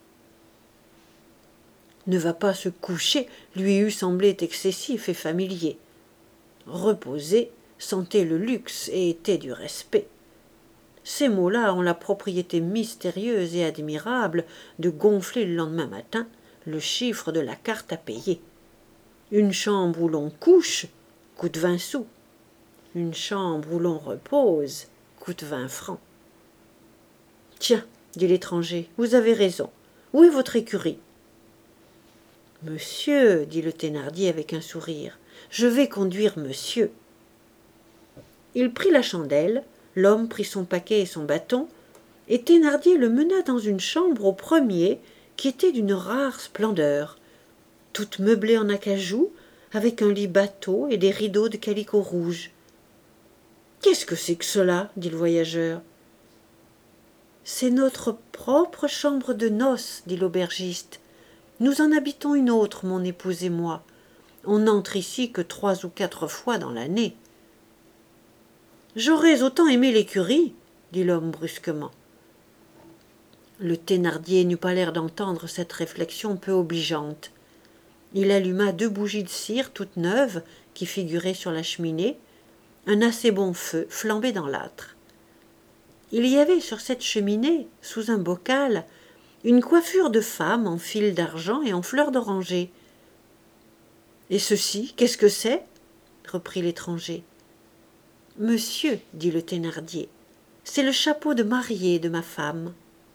Ne va pas se coucher lui eût semblé excessif et familier. Reposer sentait le luxe et était du respect. Ces mots-là ont la propriété mystérieuse et admirable de gonfler le lendemain matin le chiffre de la carte à payer. Une chambre où l'on couche coûte 20 sous. Une chambre où l'on repose coûte 20 francs. « Tiens, dit l'étranger, vous avez raison. Où est votre écurie ?»« Monsieur, dit le Thénardier avec un sourire, je vais conduire monsieur. » Il prit la chandelle, l'homme prit son paquet et son bâton, et Thénardier le mena dans une chambre au premier qui était d'une rare splendeur, toute meublée en acajou, avec un lit bateau et des rideaux de calicot rouge. « Qu'est-ce que c'est que cela ?» dit le voyageur. « C'est notre propre chambre de noces, dit l'aubergiste. Nous en habitons une autre, mon épouse et moi. On n'entre ici que 3 ou 4 fois dans l'année. »« J'aurais autant aimé l'écurie, dit l'homme brusquement. Le Thénardier n'eut pas l'air d'entendre cette réflexion peu obligeante. Il alluma 2 bougies de cire toutes neuves qui figuraient sur la cheminée. Un assez bon feu flambait dans l'âtre. Il y avait sur cette cheminée, sous un bocal, une coiffure de femme en fil d'argent et en fleurs d'oranger. « Et ceci, qu'est-ce que c'est ?» reprit l'étranger. « Monsieur, dit le Thénardier, c'est le chapeau de mariée de ma femme. »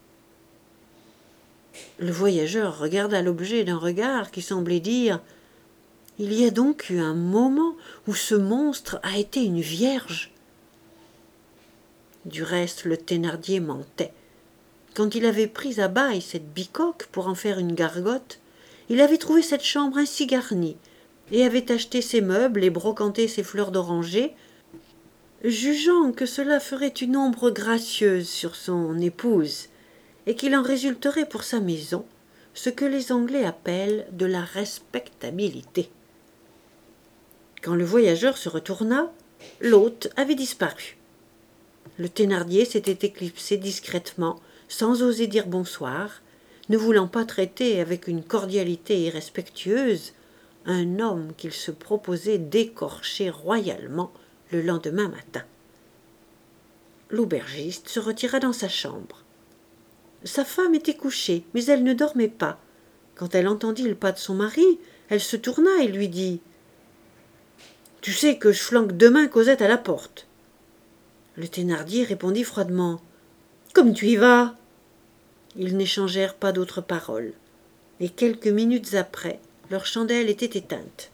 Le voyageur regarda l'objet d'un regard qui semblait dire « Il y a donc eu un moment où ce monstre a été une vierge ?» Du reste, le Thénardier mentait. Quand il avait pris à bail cette bicoque pour en faire une gargote, il avait trouvé cette chambre ainsi garnie et avait acheté ses meubles et brocanté ses fleurs d'oranger, jugeant que cela ferait une ombre gracieuse sur son épouse et qu'il en résulterait pour sa maison ce que les Anglais appellent de la respectabilité. Quand le voyageur se retourna, l'hôte avait disparu. Le Thénardier s'était éclipsé discrètement, sans oser dire bonsoir, ne voulant pas traiter avec une cordialité irrespectueuse un homme qu'il se proposait d'écorcher royalement le lendemain matin. L'aubergiste se retira dans sa chambre. Sa femme était couchée, mais elle ne dormait pas. Quand elle entendit le pas de son mari, elle se tourna et lui dit « Tu sais que je flanque demain Cosette à la porte. » Le Thénardier répondit froidement « Comme tu y vas !» Ils n'échangèrent pas d'autres paroles, et quelques minutes après, leur chandelle était éteinte.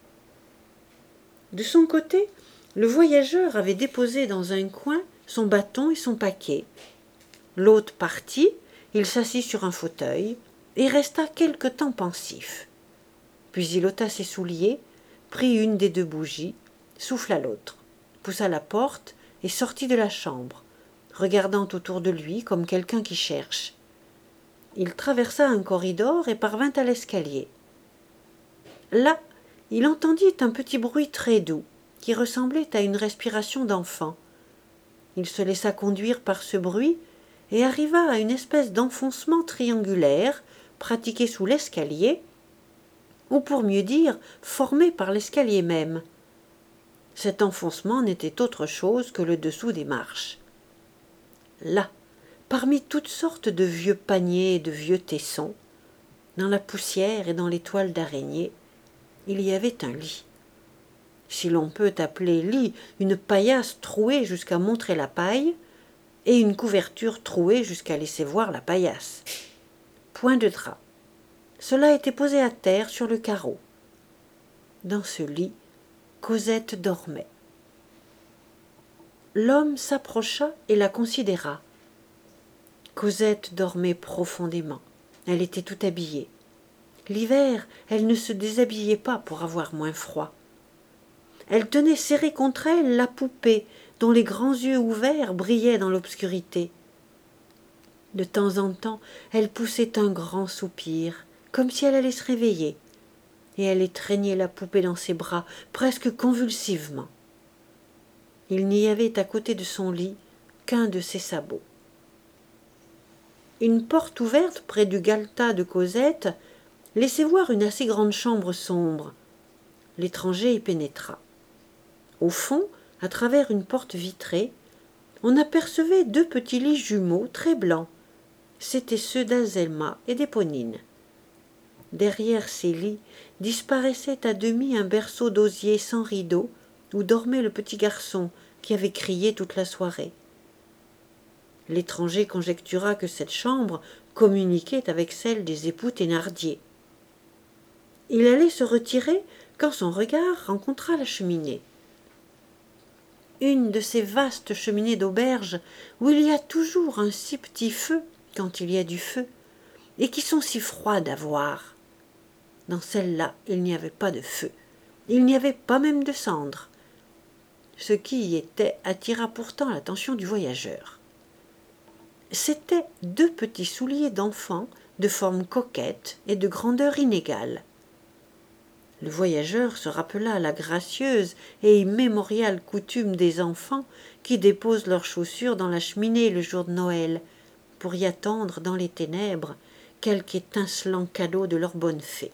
De son côté, le voyageur avait déposé dans un coin son bâton et son paquet. L'hôte partit, il s'assit sur un fauteuil et resta quelque temps pensif. Puis il ôta ses souliers, prit une des deux bougies, souffla l'autre, poussa la porte et sortit de la chambre, regardant autour de lui comme quelqu'un qui cherche. Il traversa un corridor et parvint à l'escalier. Là, il entendit un petit bruit très doux, qui ressemblait à une respiration d'enfant. Il se laissa conduire par ce bruit et arriva à une espèce d'enfoncement triangulaire pratiqué sous l'escalier, ou pour mieux dire, formé par l'escalier même. Cet enfoncement n'était autre chose que le dessous des marches. Là, parmi toutes sortes de vieux paniers et de vieux tessons, dans la poussière et dans les toiles d'araignée, il y avait un lit. Si l'on peut appeler lit une paillasse trouée jusqu'à montrer la paille, et une couverture trouée jusqu'à laisser voir la paillasse. Point de drap. Cela était posé à terre sur le carreau. Dans ce lit, Cosette dormait. L'homme s'approcha et la considéra. Cosette dormait profondément. Elle était tout habillée. L'hiver, elle ne se déshabillait pas pour avoir moins froid. Elle tenait serrée contre elle la poupée, dont les grands yeux ouverts brillaient dans l'obscurité. De temps en temps, elle poussait un grand soupir, comme si elle allait se réveiller, et elle étreignait la poupée dans ses bras, presque convulsivement. Il n'y avait à côté de son lit qu'un de ses sabots. Une porte ouverte près du galetas de Cosette laissait voir une assez grande chambre sombre. L'étranger y pénétra. Au fond, à travers une porte vitrée, on apercevait deux petits lits jumeaux très blancs. C'étaient ceux d'Azelma et d'Éponine. Derrière ces lits disparaissait à demi un berceau d'osier sans rideau où dormait le petit garçon qui avait crié toute la soirée. L'étranger conjectura que cette chambre communiquait avec celle des époux Thénardier. Il allait se retirer quand son regard rencontra la cheminée. Une de ces vastes cheminées d'auberge où il y a toujours un si petit feu quand il y a du feu, et qui sont si froides à voir. Dans celle-là, il n'y avait pas de feu, il n'y avait pas même de cendre. Ce qui y était attira pourtant l'attention du voyageur. C'étaient deux petits souliers d'enfant de forme coquette et de grandeur inégale. Le voyageur se rappela la gracieuse et immémoriale coutume des enfants qui déposent leurs chaussures dans la cheminée le jour de Noël, pour y attendre dans les ténèbres quelque étincelant cadeau de leur bonne fée.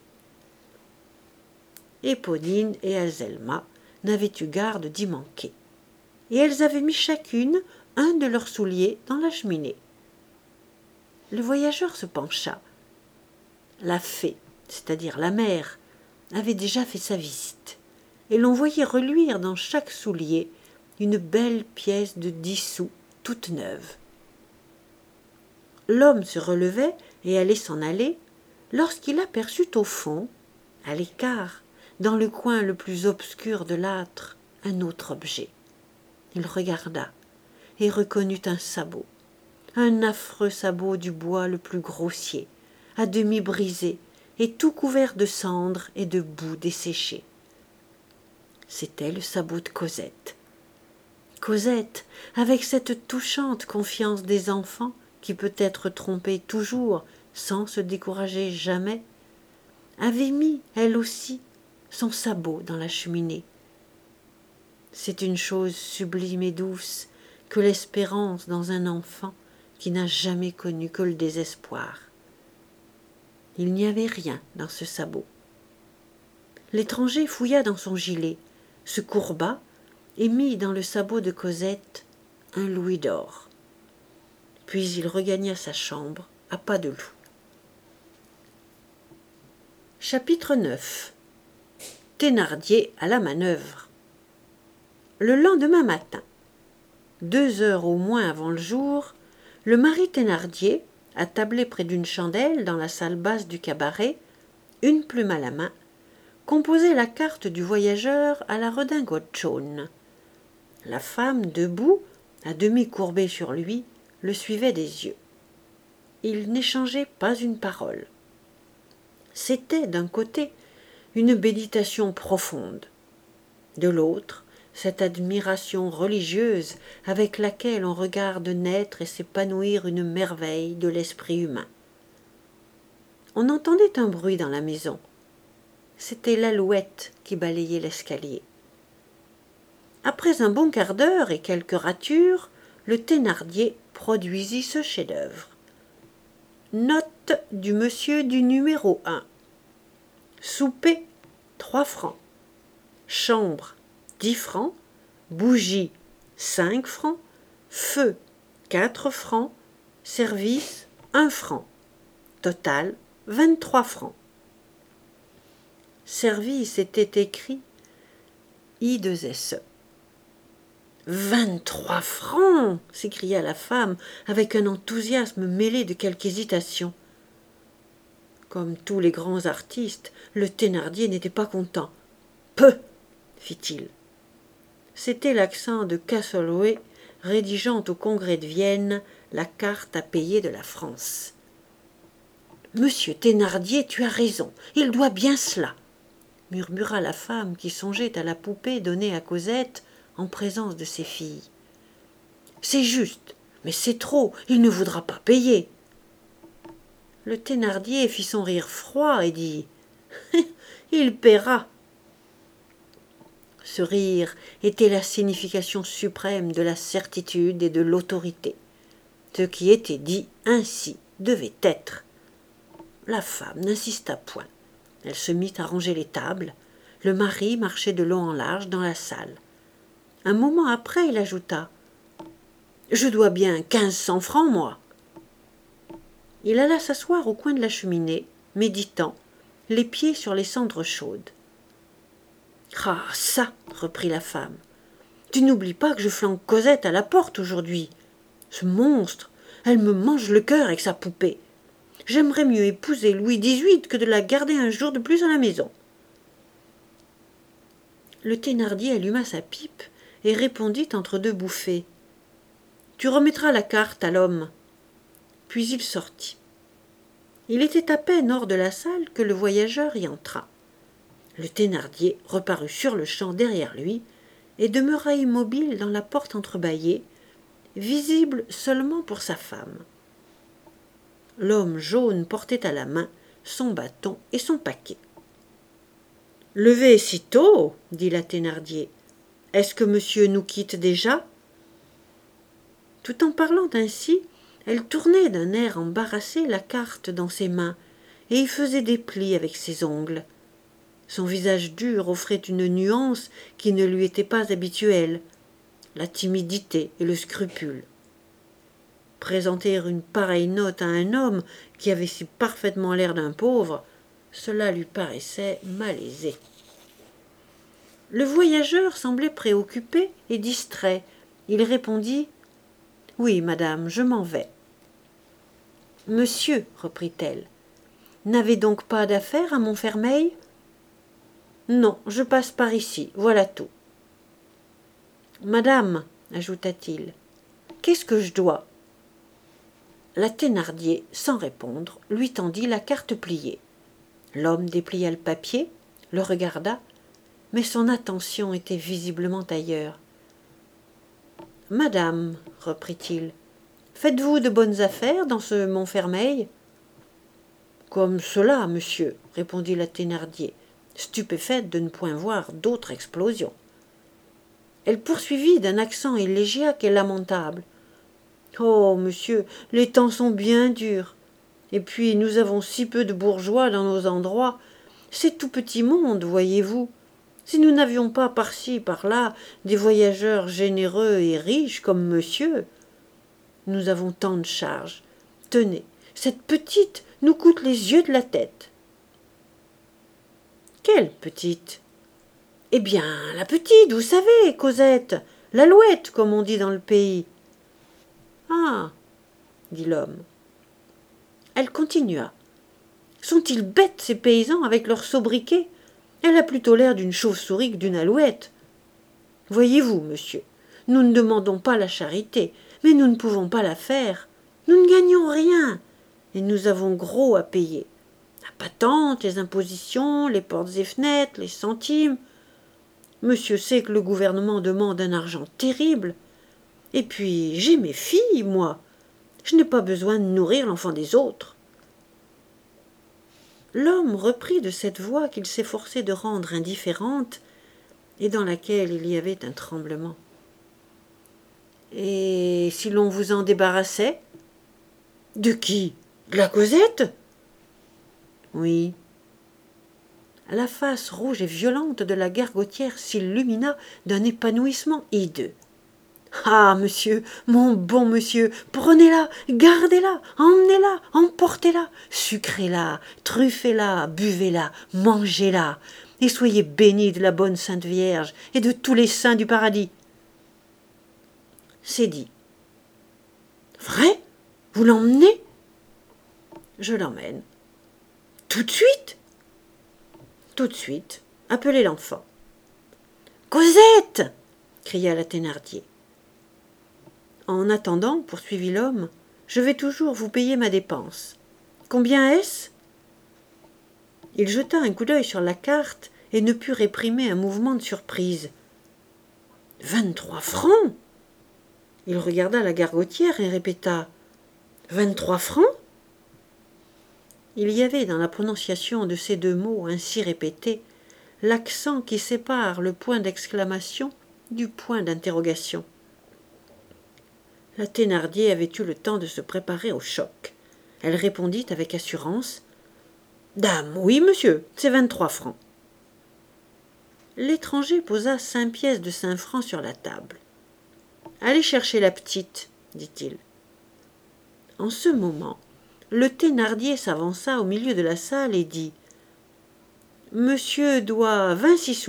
Éponine et Azelma n'avaient eu garde d'y manquer, et elles avaient mis chacune un de leurs souliers dans la cheminée. Le voyageur se pencha. La fée, c'est-à-dire la mère, avait déjà fait sa visite, et l'on voyait reluire dans chaque soulier une belle pièce de 10 sous, toute neuve. L'homme se relevait et allait s'en aller, lorsqu'il aperçut au fond, à l'écart, dans le coin le plus obscur de l'âtre, un autre objet. Il regarda et reconnut un sabot, un affreux sabot du bois le plus grossier, à demi brisé et tout couvert de cendres et de boue desséchée. C'était le sabot de Cosette. Cosette, avec cette touchante confiance des enfants qui peut être trompée toujours sans se décourager jamais, avait mis, elle aussi, son sabot dans la cheminée. C'est une chose sublime et douce que l'espérance dans un enfant qui n'a jamais connu que le désespoir. Il n'y avait rien dans ce sabot. L'étranger fouilla dans son gilet, se courba et mit dans le sabot de Cosette un louis d'or. Puis il regagna sa chambre à pas de loup. Chapitre 9. Thénardier à la manœuvre. Le lendemain matin, 2 heures au moins avant le jour, le mari Thénardier, attablé près d'une chandelle dans la salle basse du cabaret, une plume à la main, composait la carte du voyageur à la redingote jaune. La femme, debout, à demi courbée sur lui, le suivait des yeux. Ils n'échangeaient pas une parole. C'était, d'un côté, une méditation profonde, de l'autre, cette admiration religieuse avec laquelle on regarde naître et s'épanouir une merveille de l'esprit humain. On entendait un bruit dans la maison. C'était l'Alouette qui balayait l'escalier. Après un bon quart d'heure et quelques ratures, le Thénardier produisit ce chef-d'œuvre. Note du monsieur du numéro 1. Souper, 3 francs. Chambre, 10 francs. Bougie, 5 francs. Feu, 4 francs. Service, 1 franc. Total, 23 francs. Service était écrit I2SE. 23 francs s'écria la femme avec un enthousiasme mêlé de quelque hésitation. Comme tous les grands artistes, le Thénardier n'était pas content. Peu fit-il. C'était l'accent de Castlereagh rédigeant au congrès de Vienne la carte à payer de la France. Monsieur Thénardier, tu as raison, il doit bien cela, murmura la femme qui songeait à la poupée donnée à Cosette en présence de ses filles. C'est juste, mais c'est trop, il ne voudra pas payer. Le Thénardier fit son rire froid et dit « Il paiera ». Ce rire était la signification suprême de la certitude et de l'autorité. Ce qui était dit ainsi devait être. La femme n'insista point. Elle se mit à ranger les tables. Le mari marchait de long en large dans la salle. Un moment après, il ajouta « Je dois bien 1500 francs, moi ». Il alla s'asseoir au coin de la cheminée, méditant, les pieds sur les cendres chaudes. « Ah, ça !» reprit la femme. « Tu n'oublies pas que je flanque Cosette à la porte aujourd'hui. Ce monstre, elle me mange le cœur avec sa poupée. J'aimerais mieux épouser Louis XVIII que de la garder un jour de plus à la maison. » Le Thénardier alluma sa pipe et répondit entre deux bouffées. « Tu remettras la carte à l'homme. » Puis il sortit. Il était à peine hors de la salle que le voyageur y entra. Le Thénardier reparut sur-le-champ derrière lui et demeura immobile dans la porte entrebâillée, visible seulement pour sa femme. L'homme jaune portait à la main son bâton et son paquet. « Levez si tôt, dit la Thénardier. Est-ce que monsieur nous quitte déjà ?» Tout en parlant ainsi, elle tournait d'un air embarrassé la carte dans ses mains et y faisait des plis avec ses ongles. Son visage dur offrait une nuance qui ne lui était pas habituelle, la timidité et le scrupule. Présenter une pareille note à un homme qui avait si parfaitement l'air d'un pauvre, cela lui paraissait malaisé. Le voyageur semblait préoccupé et distrait. Il répondit « Oui, madame, je m'en vais. »« Monsieur, reprit-elle, n'avez donc pas d'affaires à Montfermeil ?»« Non, je passe par ici, voilà tout. »« Madame, ajouta-t-il, qu'est-ce que je dois ?» La Thénardier, sans répondre, lui tendit la carte pliée. L'homme déplia le papier, le regarda, mais son attention était visiblement ailleurs. « Madame, reprit-il, faites-vous de bonnes affaires dans ce Montfermeil ?»« Comme cela, monsieur, répondit la Thénardier, stupéfaite de ne point voir d'autre explosion. Elle poursuivit d'un accent élégiaque et lamentable. Oh, monsieur, les temps sont bien durs. Et puis nous avons si peu de bourgeois dans nos endroits. C'est tout petit monde, voyez-vous. Si nous n'avions pas par-ci, par-là, des voyageurs généreux et riches comme monsieur. Nous avons tant de charges. Tenez, cette petite nous coûte les yeux de la tête. Quelle petite? Eh bien, la petite, vous savez, Cosette, l'alouette, comme on dit dans le pays. Ah, dit l'homme. Elle continua. Sont-ils bêtes, ces paysans, avec leurs sobriquets? Elle a plutôt l'air d'une chauve-souris que d'une alouette. Voyez-vous, monsieur, nous ne demandons pas la charité, mais nous ne pouvons pas la faire. Nous ne gagnons rien, et nous avons gros à payer. La patente, les impositions, les portes et fenêtres, les centimes. Monsieur sait que le gouvernement demande un argent terrible. Et puis, j'ai mes filles, moi. Je n'ai pas besoin de nourrir l'enfant des autres. L'homme reprit de cette voix qu'il s'efforçait de rendre indifférente et dans laquelle il y avait un tremblement. Et si l'on vous en débarrassait? De qui? De la Cosette? Oui. La face rouge et violente de la gargotière s'illumina d'un épanouissement hideux. Ah, monsieur, mon bon monsieur, prenez-la, gardez-la, emmenez-la, emportez-la, sucrez-la, truffez-la, buvez-la, mangez-la, et soyez bénis de la bonne Sainte Vierge et de tous les saints du paradis. C'est dit. Vrai? Vous l'emmenez? Je l'emmène. Tout de suite? Tout de suite. Appelez l'enfant. Cosette! Cria la Thénardier. En attendant, poursuivit l'homme, je vais toujours vous payer ma dépense. Combien est-ce? Il jeta un coup d'œil sur la carte et ne put réprimer un mouvement de surprise. 23 francs? Il regarda la gargotière et répéta. 23 francs? Il y avait dans la prononciation de ces deux mots ainsi répétés l'accent qui sépare le point d'exclamation du point d'interrogation. La Thénardier avait eu le temps de se préparer au choc. Elle répondit avec assurance. « Dame, oui, monsieur, c'est 23 francs. » L'étranger posa 5 pièces de 5 francs sur la table. « Allez chercher la petite, dit-il. » En ce moment, le Thénardier s'avança au milieu de la salle et dit « Monsieur doit 26 sous. »«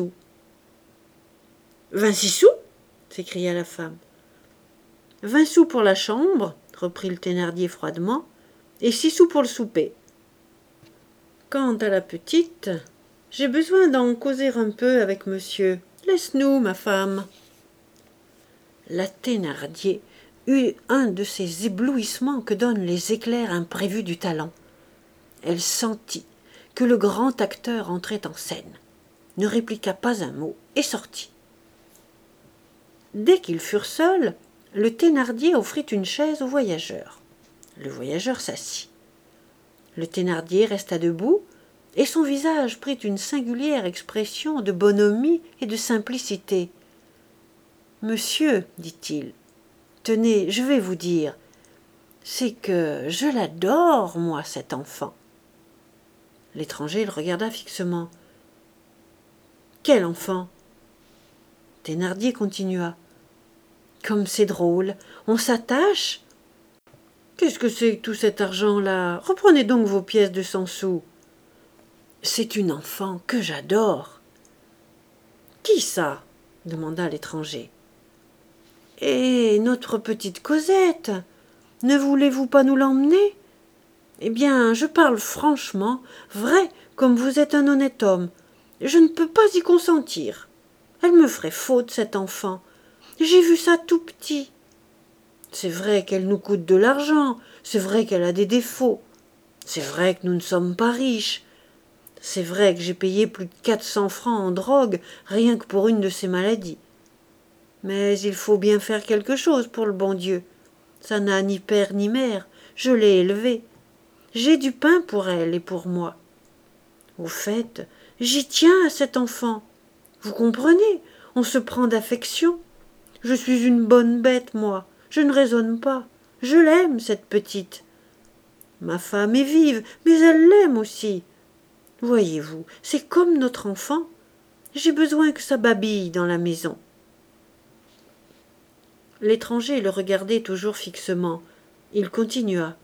26 sous ?» s'écria la femme. 20 sous pour la chambre, reprit le Thénardier froidement, et 6 sous pour le souper. Quant à la petite, j'ai besoin d'en causer un peu avec monsieur. Laisse-nous, ma femme. La Thénardier eut un de ces éblouissements que donnent les éclairs imprévus du talent. Elle sentit que le grand acteur entrait en scène, ne répliqua pas un mot et sortit. Dès qu'ils furent seuls, le Thénardier offrit une chaise au voyageur. Le voyageur s'assit. Le Thénardier resta debout, et son visage prit une singulière expression de bonhomie et de simplicité. « Monsieur, dit-il, tenez, je vais vous dire, c'est que je l'adore, moi, cet enfant. » L'étranger le regarda fixement. « Quel enfant ?» Thénardier continua. « Comme c'est drôle, on s'attache. Qu'est-ce que c'est que tout cet argent-là? Reprenez donc vos pièces de 100 sous. C'est une enfant que j'adore. » Qui ça? Demanda l'étranger. Et notre petite Cosette, ne voulez-vous pas nous l'emmener? Eh bien, je parle franchement, vrai, comme vous êtes un honnête homme. Je ne peux pas y consentir. Elle me ferait faute, cette enfant. J'ai vu ça tout petit. C'est vrai qu'elle nous coûte de l'argent, c'est vrai qu'elle a des défauts, c'est vrai que nous ne sommes pas riches, c'est vrai que j'ai payé plus de 400 francs en drogue rien que pour une de ces maladies. Mais il faut bien faire quelque chose pour le bon Dieu. Ça n'a ni père ni mère, je l'ai élevée. J'ai du pain pour elle et pour moi. Au fait, j'y tiens à cet enfant. Vous comprenez, on se prend d'affection. Je suis une bonne bête, moi. Je ne raisonne pas. Je l'aime, cette petite. Ma femme est vive, mais elle l'aime aussi. Voyez-vous, c'est comme notre enfant. J'ai besoin que ça babille dans la maison. L'étranger le regardait toujours fixement. Il continua.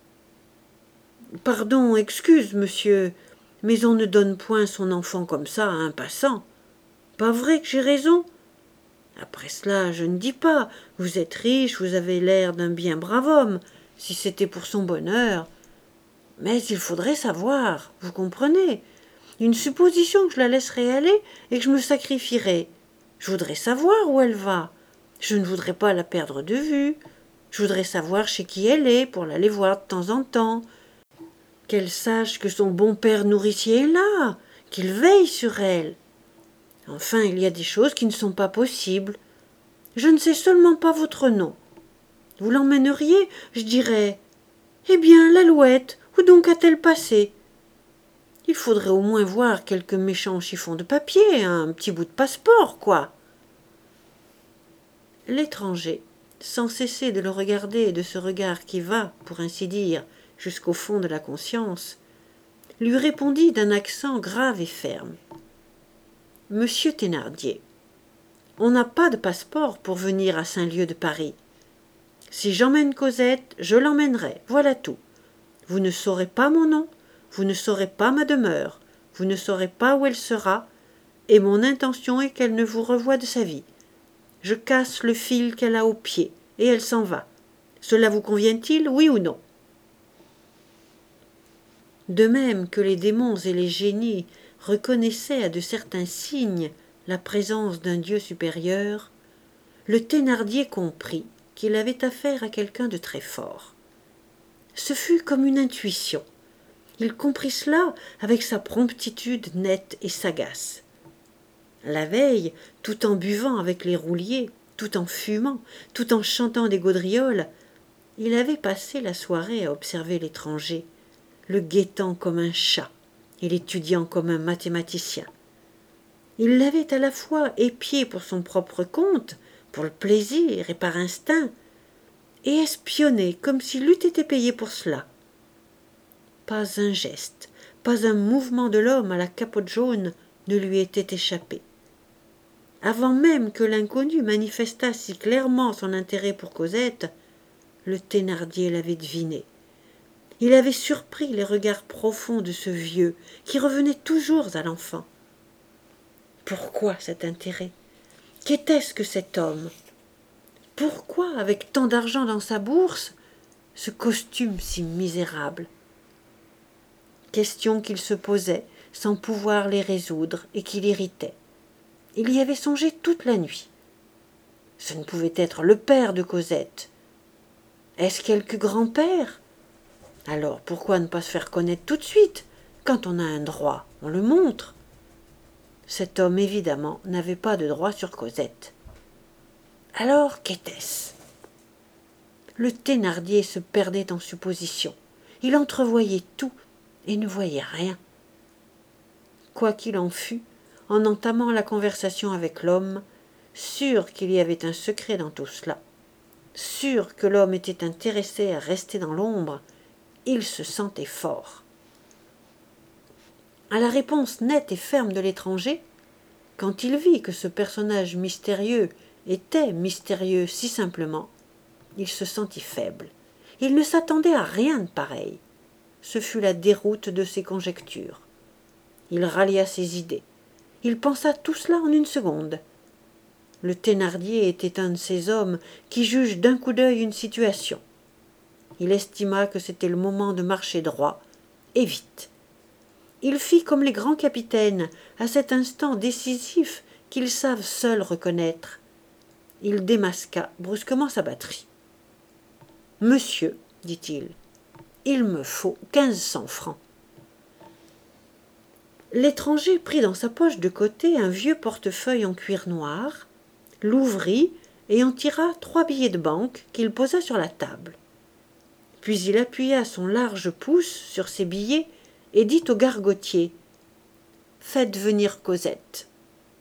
Pardon, excuse, monsieur, mais on ne donne point son enfant comme ça à un passant. Pas vrai que j'ai raison? Après cela, je ne dis pas. Vous êtes riche, vous avez l'air d'un bien brave homme, si c'était pour son bonheur. Mais il faudrait savoir, vous comprenez? Une supposition que je la laisserai aller et que je me sacrifierai. Je voudrais savoir où elle va. Je ne voudrais pas la perdre de vue. Je voudrais savoir chez qui elle est pour l'aller voir de temps en temps. Qu'elle sache que son bon père nourricier est là, qu'il veille sur elle. Enfin, il y a des choses qui ne sont pas possibles. Je ne sais seulement pas votre nom. Vous l'emmèneriez, je dirais. Eh bien, l'Alouette, où donc a-t-elle passé? Il faudrait au moins voir quelques méchants chiffons de papier, un petit bout de passeport, quoi. L'étranger, sans cesser de le regarder de ce regard qui va, pour ainsi dire, jusqu'au fond de la conscience, lui répondit d'un accent grave et ferme. Monsieur Thénardier, on n'a pas de passeport pour venir à Saint-Lieu de Paris. Si j'emmène Cosette, je l'emmènerai, voilà tout. Vous ne saurez pas mon nom, vous ne saurez pas ma demeure, vous ne saurez pas où elle sera, et mon intention est qu'elle ne vous revoie de sa vie. Je casse le fil qu'elle a au pied, et elle s'en va. Cela vous convient-il, oui ou non? De même que les démons et les génies reconnaissaient à de certains signes la présence d'un Dieu supérieur, le Thénardier comprit qu'il avait affaire à quelqu'un de très fort. Ce fut comme une intuition. Il comprit cela avec sa promptitude nette et sagace. La veille, tout en buvant avec les rouliers, tout en fumant, tout en chantant des gaudrioles, il avait passé la soirée à observer l'étranger, le guettant comme un chat et l'étudiant comme un mathématicien. Il l'avait à la fois épié pour son propre compte, pour le plaisir et par instinct, et espionné comme s'il eût été payé pour cela. Pas un geste, pas un mouvement de l'homme à la capote jaune ne lui était échappé. Avant même que l'inconnu manifestât si clairement son intérêt pour Cosette, le Thénardier l'avait deviné. Il avait surpris les regards profonds de ce vieux qui revenait toujours à l'enfant. Pourquoi cet intérêt? Qu'était-ce que cet homme? Pourquoi, avec tant d'argent dans sa bourse, ce costume si misérable? Questions qu'il se posait sans pouvoir les résoudre et qui l'irritaient. Il y avait songé toute la nuit. Ce ne pouvait être le père de Cosette. Est-ce quelque grand-père? Alors pourquoi ne pas se faire connaître tout de suite? Quand on a un droit, on le montre. Cet homme, évidemment, n'avait pas de droit sur Cosette. Alors, qu'était-ce? Le Thénardier se perdait en suppositions. Il entrevoyait tout et ne voyait rien. Quoi qu'il en fût, en entamant la conversation avec l'homme, sûr qu'il y avait un secret dans tout cela, sûr que l'homme était intéressé à rester dans l'ombre, il se sentait fort. À la réponse nette et ferme de l'étranger, quand il vit que ce personnage mystérieux était mystérieux si simplement, il se sentit faible. Il ne s'attendait à rien de pareil. Ce fut la déroute de ses conjectures. Il rallia ses idées. Il pensa tout cela en une seconde. Le Thénardier était un de ces hommes qui jugent d'un coup d'œil une situation. Il estima que c'était le moment de marcher droit, et vite. Il fit comme les grands capitaines, à cet instant décisif qu'ils savent seuls reconnaître. Il démasqua brusquement sa batterie. « Monsieur, dit-il, il me faut 1500 francs. » L'étranger prit dans sa poche de côté un vieux portefeuille en cuir noir, l'ouvrit et en tira 3 billets de banque qu'il posa sur la table. Puis il appuya son large pouce sur ses billets et dit au gargotier « Faites venir Cosette ».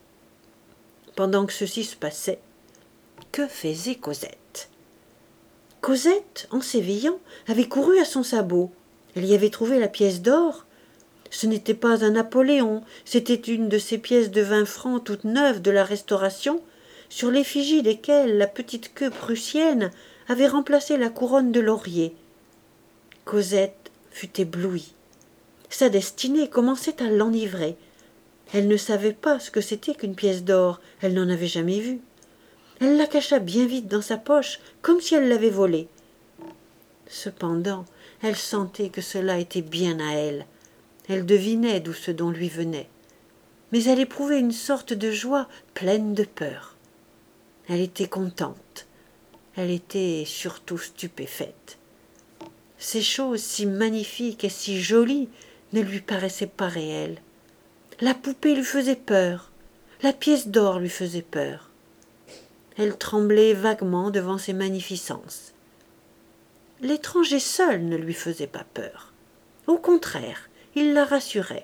Pendant que ceci se passait, que faisait Cosette? Cosette, en s'éveillant, avait couru à son sabot. Elle y avait trouvé la pièce d'or. Ce n'était pas un Napoléon, c'était une de ces pièces de 20 francs toutes neuves de la Restauration, sur l'effigie desquelles la petite queue prussienne avait remplacé la couronne de laurier. Cosette fut éblouie. Sa destinée commençait à l'enivrer. Elle ne savait pas ce que c'était qu'une pièce d'or, elle n'en avait jamais vu. Elle la cacha bien vite dans sa poche, comme si elle l'avait volée. Cependant, elle sentait que cela était bien à elle. Elle devinait d'où ce don lui venait. Mais elle éprouvait une sorte de joie pleine de peur. Elle était contente. Elle était surtout stupéfaite. Ces choses si magnifiques et si jolies ne lui paraissaient pas réelles. La poupée lui faisait peur. La pièce d'or lui faisait peur. Elle tremblait vaguement devant ces magnificences. L'étranger seul ne lui faisait pas peur. Au contraire, il la rassurait.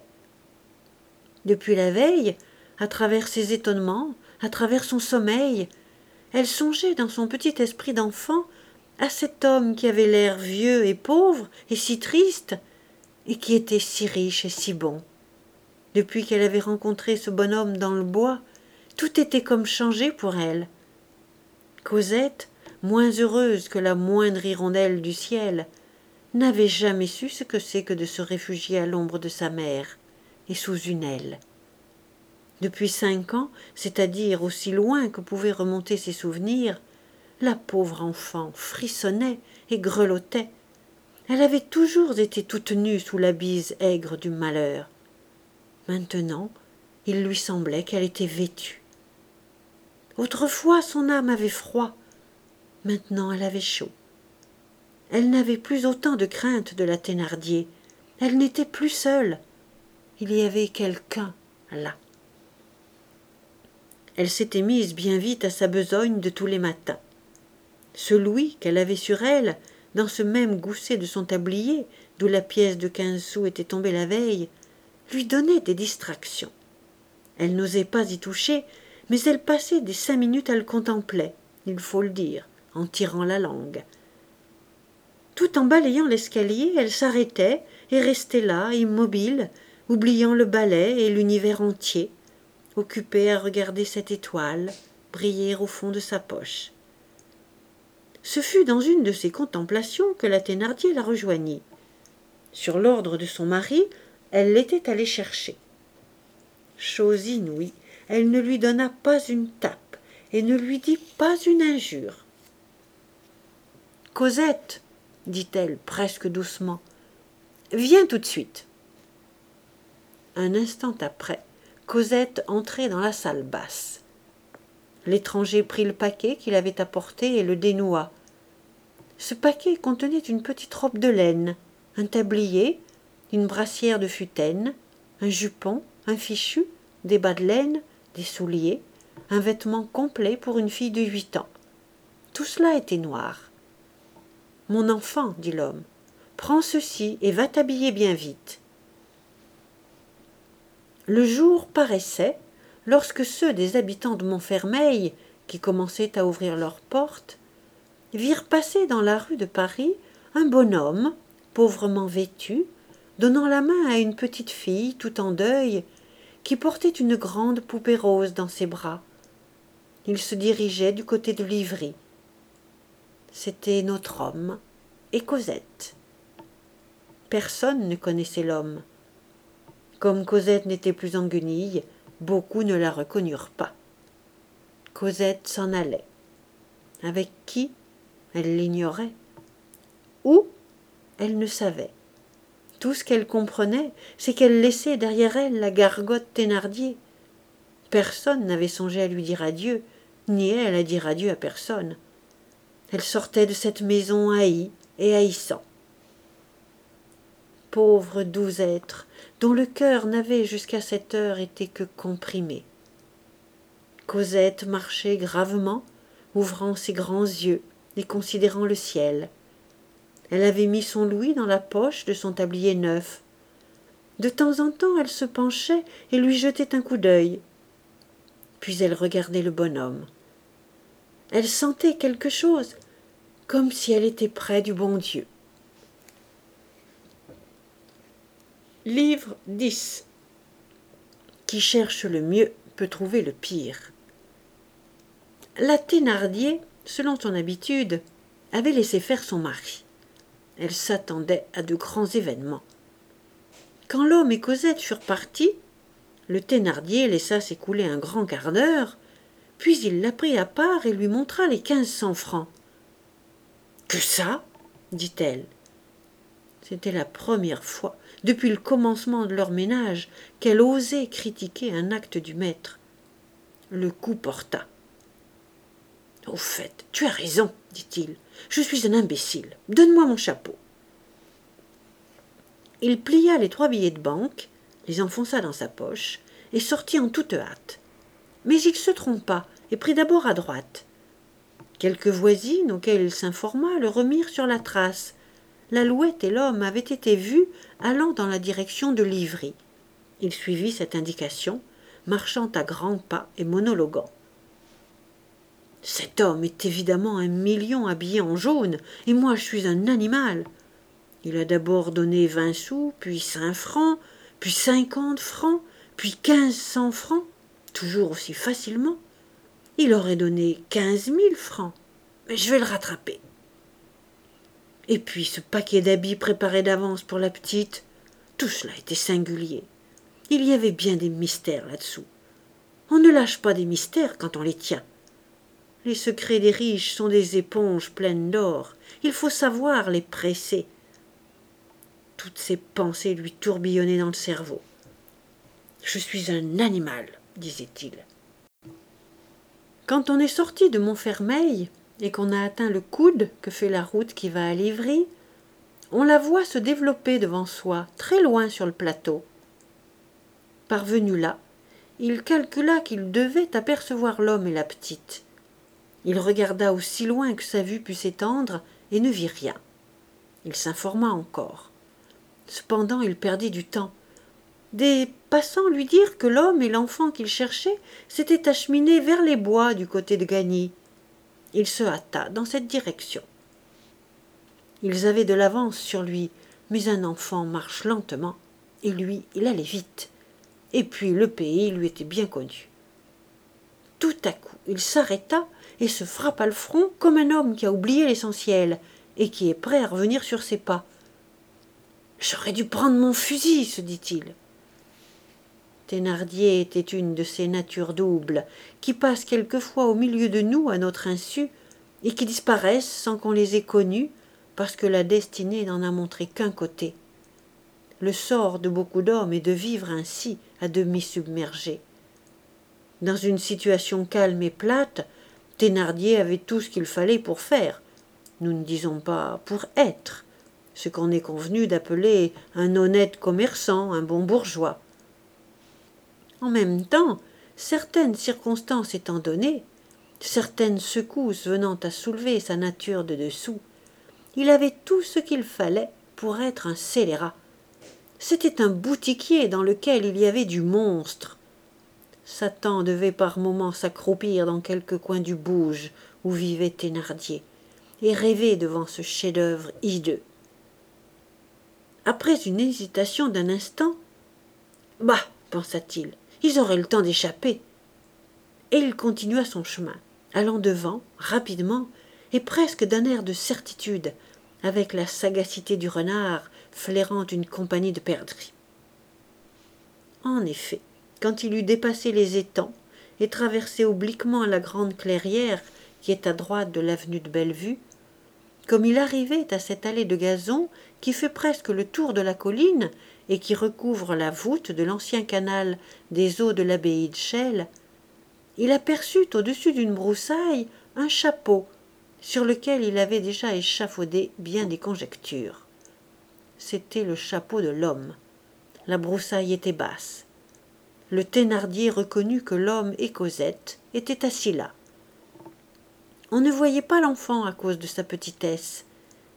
Depuis la veille, à travers ses étonnements, à travers son sommeil, elle songeait dans son petit esprit d'enfant à cet homme qui avait l'air vieux et pauvre et si triste, et qui était si riche et si bon. Depuis qu'elle avait rencontré ce bonhomme dans le bois, tout était comme changé pour elle. Cosette, moins heureuse que la moindre hirondelle du ciel, n'avait jamais su ce que c'est que de se réfugier à l'ombre de sa mère et sous une aile. Depuis 5 ans, c'est-à-dire aussi loin que pouvaient remonter ses souvenirs, la pauvre enfant frissonnait et grelottait. Elle avait toujours été toute nue sous la bise aigre du malheur. Maintenant, il lui semblait qu'elle était vêtue. Autrefois, son âme avait froid. Maintenant, elle avait chaud. Elle n'avait plus autant de crainte de la Thénardier. Elle n'était plus seule. Il y avait quelqu'un là. Elle s'était mise bien vite à sa besogne de tous les matins. Ce louis qu'elle avait sur elle, dans ce même gousset de son tablier, d'où la pièce de 15 sous était tombée la veille, lui donnait des distractions. Elle n'osait pas y toucher, mais elle passait des 5 minutes à le contempler, il faut le dire, en tirant la langue. Tout en balayant l'escalier, elle s'arrêtait et restait là, immobile, oubliant le balai et l'univers entier, occupée à regarder cette étoile briller au fond de sa poche. Ce fut dans une de ces contemplations que la Thénardier la rejoignit. Sur l'ordre de son mari, elle l'était allée chercher. Chose inouïe, elle ne lui donna pas une tape et ne lui dit pas une injure. « Cosette, dit-elle presque doucement, viens tout de suite. » Un instant après, Cosette entrait dans la salle basse. L'étranger prit le paquet qu'il avait apporté et le dénoua. Ce paquet contenait une petite robe de laine, un tablier, une brassière de futaine, un jupon, un fichu, des bas de laine, des souliers, un vêtement complet pour une fille de 8 ans. Tout cela était noir. « Mon enfant, dit l'homme, prends ceci et va t'habiller bien vite. » Le jour paraissait lorsque ceux des habitants de Montfermeil, qui commençaient à ouvrir leurs portes, virent passer dans la rue de Paris un bonhomme, pauvrement vêtu, donnant la main à une petite fille tout en deuil, qui portait une grande poupée rose dans ses bras. Il se dirigeait du côté de Livry. C'était notre homme et Cosette. Personne ne connaissait l'homme. Comme Cosette n'était plus en guenilles, beaucoup ne la reconnurent pas. Cosette s'en allait. Avec qui? Elle l'ignorait. Où? Elle ne savait. Tout ce qu'elle comprenait, c'est qu'elle laissait derrière elle la gargote Thénardier. Personne n'avait songé à lui dire adieu, ni elle à dire adieu à personne. Elle sortait de cette maison haïe et haïssant. Pauvre doux être, dont le cœur n'avait jusqu'à cette heure été que comprimé. Cosette marchait gravement, ouvrant ses grands yeux et considérant le ciel. Elle avait mis son louis dans la poche de son tablier neuf. De temps en temps, elle se penchait et lui jetait un coup d'œil. Puis elle regardait le bonhomme. Elle sentait quelque chose, comme si elle était près du bon Dieu. Livre 10. Qui cherche le mieux peut trouver le pire. La Thénardier, selon son habitude, avait laissé faire son mari. Elle s'attendait à de grands événements. Quand l'homme et Cosette furent partis, le Thénardier laissa s'écouler un grand quart d'heure, puis il la prit à part et lui montra les 1500 francs. « Que ça ?» dit-elle. C'était la première fois, depuis le commencement de leur ménage, qu'elle osait critiquer un acte du maître. Le coup porta. « Au fait, tu as raison, dit-il. Je suis un imbécile. Donne-moi mon chapeau. » Il plia les 3 billets de banque, les enfonça dans sa poche et sortit en toute hâte. Mais il se trompa et prit d'abord à droite. Quelques voisines auxquelles il s'informa le remirent sur la trace. L'Alouette et l'homme avaient été vus allant dans la direction de Livry. Il suivit cette indication, marchant à grands pas et monologuant. « Cet homme est évidemment un million habillé en jaune, et moi je suis un animal. Il a d'abord donné 20 sous, puis 5 francs, puis 50 francs, puis 1500 francs, toujours aussi facilement. Il aurait donné 15 000 francs, mais je vais le rattraper. Et puis ce paquet d'habits préparé d'avance pour la petite, tout cela était singulier. Il y avait bien des mystères là-dessous. On ne lâche pas des mystères quand on les tient. Les secrets des riches sont des éponges pleines d'or. Il faut savoir les presser. Toutes ces pensées lui tourbillonnaient dans le cerveau. « Je suis un animal, » disait-il. Quand on est sorti de Montfermeil et qu'on a atteint le coude que fait la route qui va à Livry, on la voit se développer devant soi, très loin sur le plateau. Parvenu là, il calcula qu'il devait apercevoir l'homme et la petite. Il regarda aussi loin que sa vue put s'étendre et ne vit rien. Il s'informa encore. Cependant, il perdit du temps. Des passants lui dirent que l'homme et l'enfant qu'il cherchait s'étaient acheminés vers les bois du côté de Gagny. Il se hâta dans cette direction. Ils avaient de l'avance sur lui, mais un enfant marche lentement, et lui, il allait vite. Et puis le pays lui était bien connu. Tout à coup, il s'arrêta et se frappa le front comme un homme qui a oublié l'essentiel et qui est prêt à revenir sur ses pas. « J'aurais dû prendre mon fusil, se dit-il. » Thénardier était une de ces natures doubles qui passent quelquefois au milieu de nous à notre insu et qui disparaissent sans qu'on les ait connues parce que la destinée n'en a montré qu'un côté. Le sort de beaucoup d'hommes est de vivre ainsi, à demi submergés. Dans une situation calme et plate, Thénardier avait tout ce qu'il fallait pour faire. Nous ne disons pas pour être, ce qu'on est convenu d'appeler un honnête commerçant, un bon bourgeois. En même temps, certaines circonstances étant données, certaines secousses venant à soulever sa nature de dessous, il avait tout ce qu'il fallait pour être un scélérat. C'était un boutiquier dans lequel il y avait du monstre. Satan devait par moments s'accroupir dans quelque coin du bouge où vivait Thénardier et rêver devant ce chef-d'œuvre hideux. Après une hésitation d'un instant, « Bah !» pensa-t-il, « ils auraient le temps d'échapper. » Et il continua son chemin, allant devant, rapidement, et presque d'un air de certitude, avec la sagacité du renard flairant une compagnie de perdrix. En effet, quand il eut dépassé les étangs et traversé obliquement la grande clairière qui est à droite de l'avenue de Bellevue, comme il arrivait à cette allée de gazon qui fait presque le tour de la colline et qui recouvre la voûte de l'ancien canal des eaux de l'abbaye de Chelles, il aperçut au-dessus d'une broussaille un chapeau sur lequel il avait déjà échafaudé bien des conjectures. C'était le chapeau de l'homme. La broussaille était basse. Le Thénardier reconnut que l'homme et Cosette étaient assis là. On ne voyait pas l'enfant à cause de sa petitesse,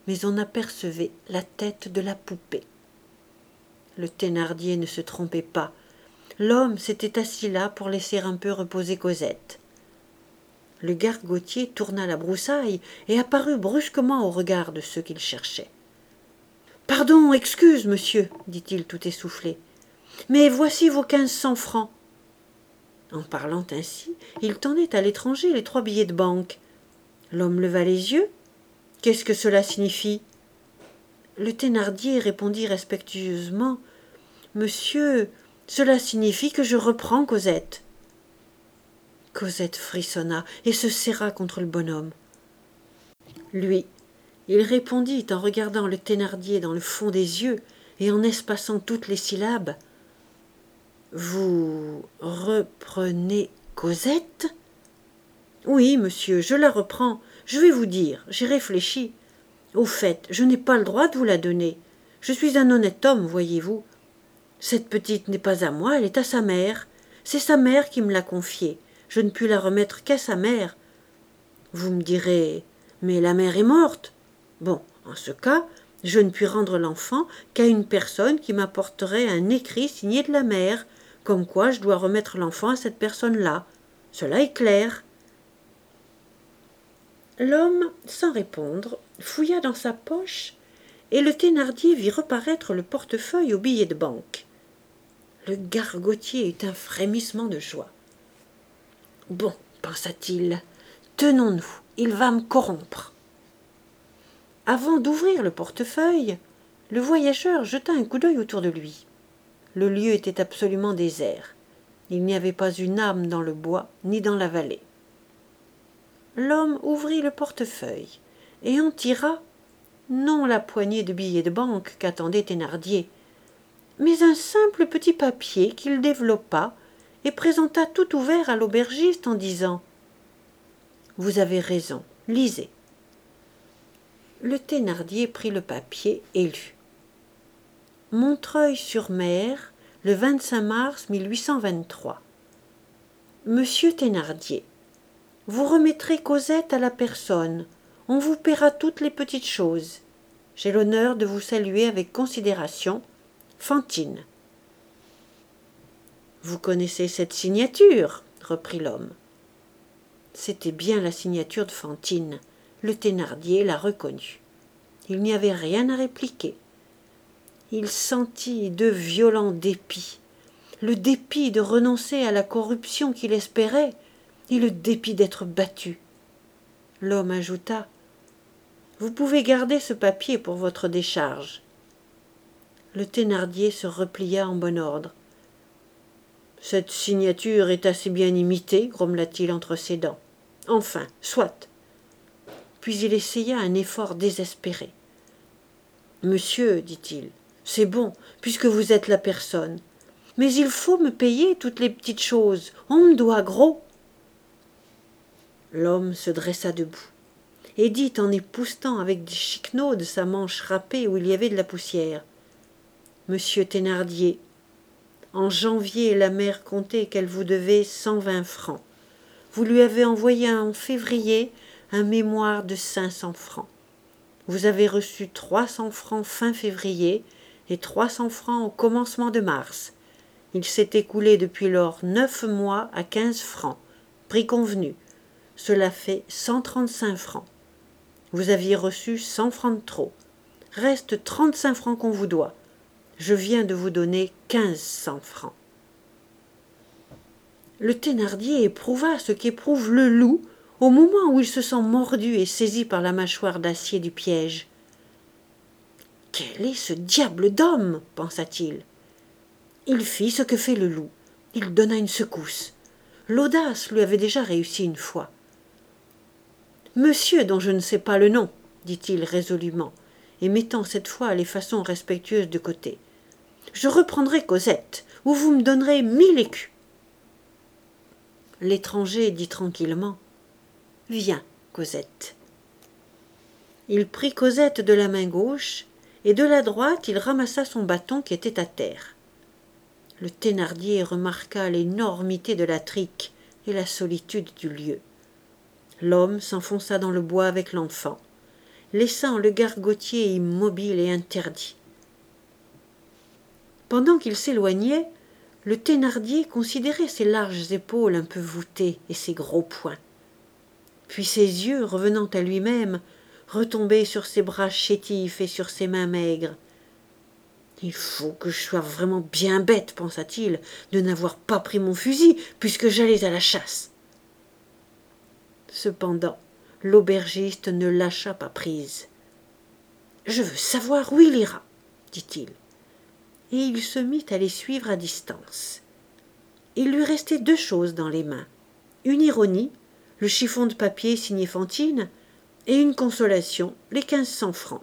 mais on apercevait la tête de la poupée. Le Thénardier ne se trompait pas. L'homme s'était assis là pour laisser un peu reposer Cosette. Le gargotier tourna la broussaille et apparut brusquement au regard de ceux qu'il cherchait. « Pardon, excuse, monsieur, dit-il tout essoufflé, mais voici vos 1500 francs. » En parlant ainsi, il tendait à l'étranger les 3 billets de banque. L'homme leva les yeux. « Qu'est-ce que cela signifie ?» Le Thénardier répondit respectueusement. « Monsieur, cela signifie que je reprends Cosette. » Cosette frissonna et se serra contre le bonhomme. Lui, il répondit en regardant le Thénardier dans le fond des yeux et en espaçant toutes les syllabes. « Vous reprenez Cosette ?» ?»« Oui, monsieur, je la reprends. Je vais vous dire, j'ai réfléchi. Au fait, je n'ai pas le droit de vous la donner. Je suis un honnête homme, voyez-vous. Cette petite n'est pas à moi, elle est à sa mère. C'est sa mère qui me l'a confiée. Je ne puis la remettre qu'à sa mère. Vous me direz, mais la mère est morte. Bon, en ce cas, je ne puis rendre l'enfant qu'à une personne qui m'apporterait un écrit signé de la mère, comme quoi je dois remettre l'enfant à cette personne-là. Cela est clair. » L'homme, sans répondre, fouilla dans sa poche, et le Thénardier vit reparaître le portefeuille aux billets de banque. Le gargotier eut un frémissement de joie. « Bon, pensa-t-il, tenons-nous, il va me corrompre. » Avant d'ouvrir le portefeuille, le voyageur jeta un coup d'œil autour de lui. Le lieu était absolument désert. Il n'y avait pas une âme dans le bois ni dans la vallée. L'homme ouvrit le portefeuille et en tira, non la poignée de billets de banque qu'attendait Thénardier, mais un simple petit papier qu'il développa et présenta tout ouvert à l'aubergiste en disant « Vous avez raison, lisez. » Le Thénardier prit le papier et lut. « Montreuil-sur-Mer, le 25 mars 1823. Monsieur Thénardier, vous remettrez Cosette à la personne. On vous paiera toutes les petites choses. J'ai l'honneur de vous saluer avec considération. Fantine. » « Vous connaissez cette signature ?» reprit l'homme. C'était bien la signature de Fantine. Le Thénardier la reconnut. Il n'y avait rien à répliquer. Il sentit de violents dépits. Le dépit de renoncer à la corruption qu'il espérait et le dépit d'être battu. L'homme ajouta « Vous pouvez garder ce papier pour votre décharge. » Le Thénardier se replia en bon ordre. « Cette signature est assez bien imitée, grommela-t-il entre ses dents. Enfin, soit. » Puis il essaya un effort désespéré. « Monsieur, dit-il, c'est bon, puisque vous êtes la personne. Mais il faut me payer toutes les petites choses. On me doit gros. » L'homme se dressa debout et dit en époussetant avec des chiquenaudes sa manche râpée où il y avait de la poussière. « Monsieur Thénardier, en janvier, la mère comptait qu'elle vous devait 120 francs. Vous lui avez envoyé en février un mémoire de 500 francs. Vous avez reçu 300 francs fin février et 300 francs au commencement de mars. Il s'est écoulé depuis lors 9 mois à 15 francs, prix convenu. Cela fait 135 francs. Vous aviez reçu 100 francs de trop. Reste 35 francs qu'on vous doit. Je viens de vous donner 1500 francs. » Le Thénardier éprouva ce qu'éprouve le loup au moment où il se sent mordu et saisi par la mâchoire d'acier du piège. « Quel est ce diable d'homme ?» pensa-t-il. Il fit ce que fait le loup. Il donna une secousse. L'audace lui avait déjà réussi une fois. « Monsieur dont je ne sais pas le nom, » dit-il résolument, et mettant cette fois les façons respectueuses de côté. « Je reprendrai Cosette, ou vous me donnerez 1000 écus. » L'étranger dit tranquillement « Viens, Cosette. » Il prit Cosette de la main gauche, et de la droite il ramassa son bâton qui était à terre. Le Thénardier remarqua l'énormité de la trique et la solitude du lieu. L'homme s'enfonça dans le bois avec l'enfant. laissant le gargotier immobile et interdit. Pendant qu'il s'éloignait, le Thénardier considérait ses larges épaules un peu voûtées et ses gros poings. Puis ses yeux, revenant à lui-même, retombaient sur ses bras chétifs et sur ses mains maigres. « Il faut que je sois vraiment bien bête, pensa-t-il, de n'avoir pas pris mon fusil puisque j'allais à la chasse. » Cependant, l'aubergiste ne lâcha pas prise. « Je veux savoir où il ira, » dit-il. Et il se mit à les suivre à distance. Il lui restait 2 choses dans les mains, une ironie, le chiffon de papier signé Fantine, et une consolation, les 1500 francs.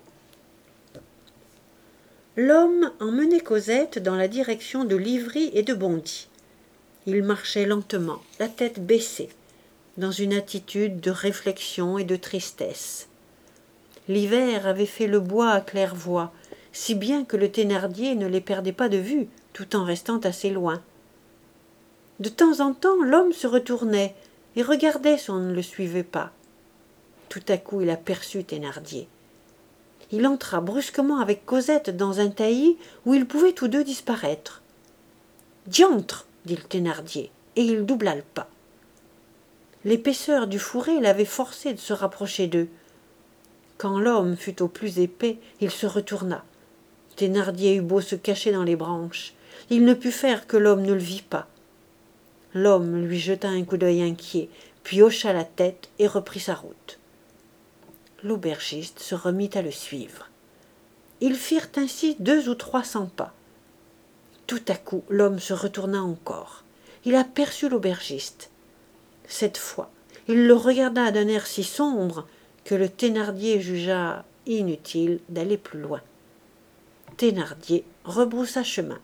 L'homme emmenait Cosette dans la direction de Livry et de Bondy. Il marchait lentement, la tête baissée, dans une attitude de réflexion et de tristesse. L'hiver avait fait le bois à claire-voie, si bien que le Thénardier ne les perdait pas de vue, tout en restant assez loin. De temps en temps, l'homme se retournait et regardait si on ne le suivait pas. Tout à coup, il aperçut Thénardier. Il entra brusquement avec Cosette dans un taillis où ils pouvaient tous deux disparaître. « Diantre !» dit le Thénardier, et il doubla le pas. L'épaisseur du fourré l'avait forcé de se rapprocher d'eux. Quand l'homme fut au plus épais, il se retourna. Thénardier eut beau se cacher dans les branches, il ne put faire que l'homme ne le vit pas. L'homme lui jeta un coup d'œil inquiet, puis hocha la tête et reprit sa route. L'aubergiste se remit à le suivre. Ils firent ainsi 200 ou 300 pas. Tout à coup, l'homme se retourna encore. Il aperçut l'aubergiste. Cette fois, il le regarda d'un air si sombre que le Thénardier jugea inutile d'aller plus loin. Thénardier rebroussa chemin.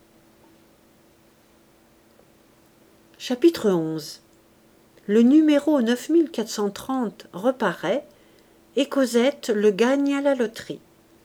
Chapitre 11. Le numéro 9430 reparaît et Cosette le gagne à la loterie.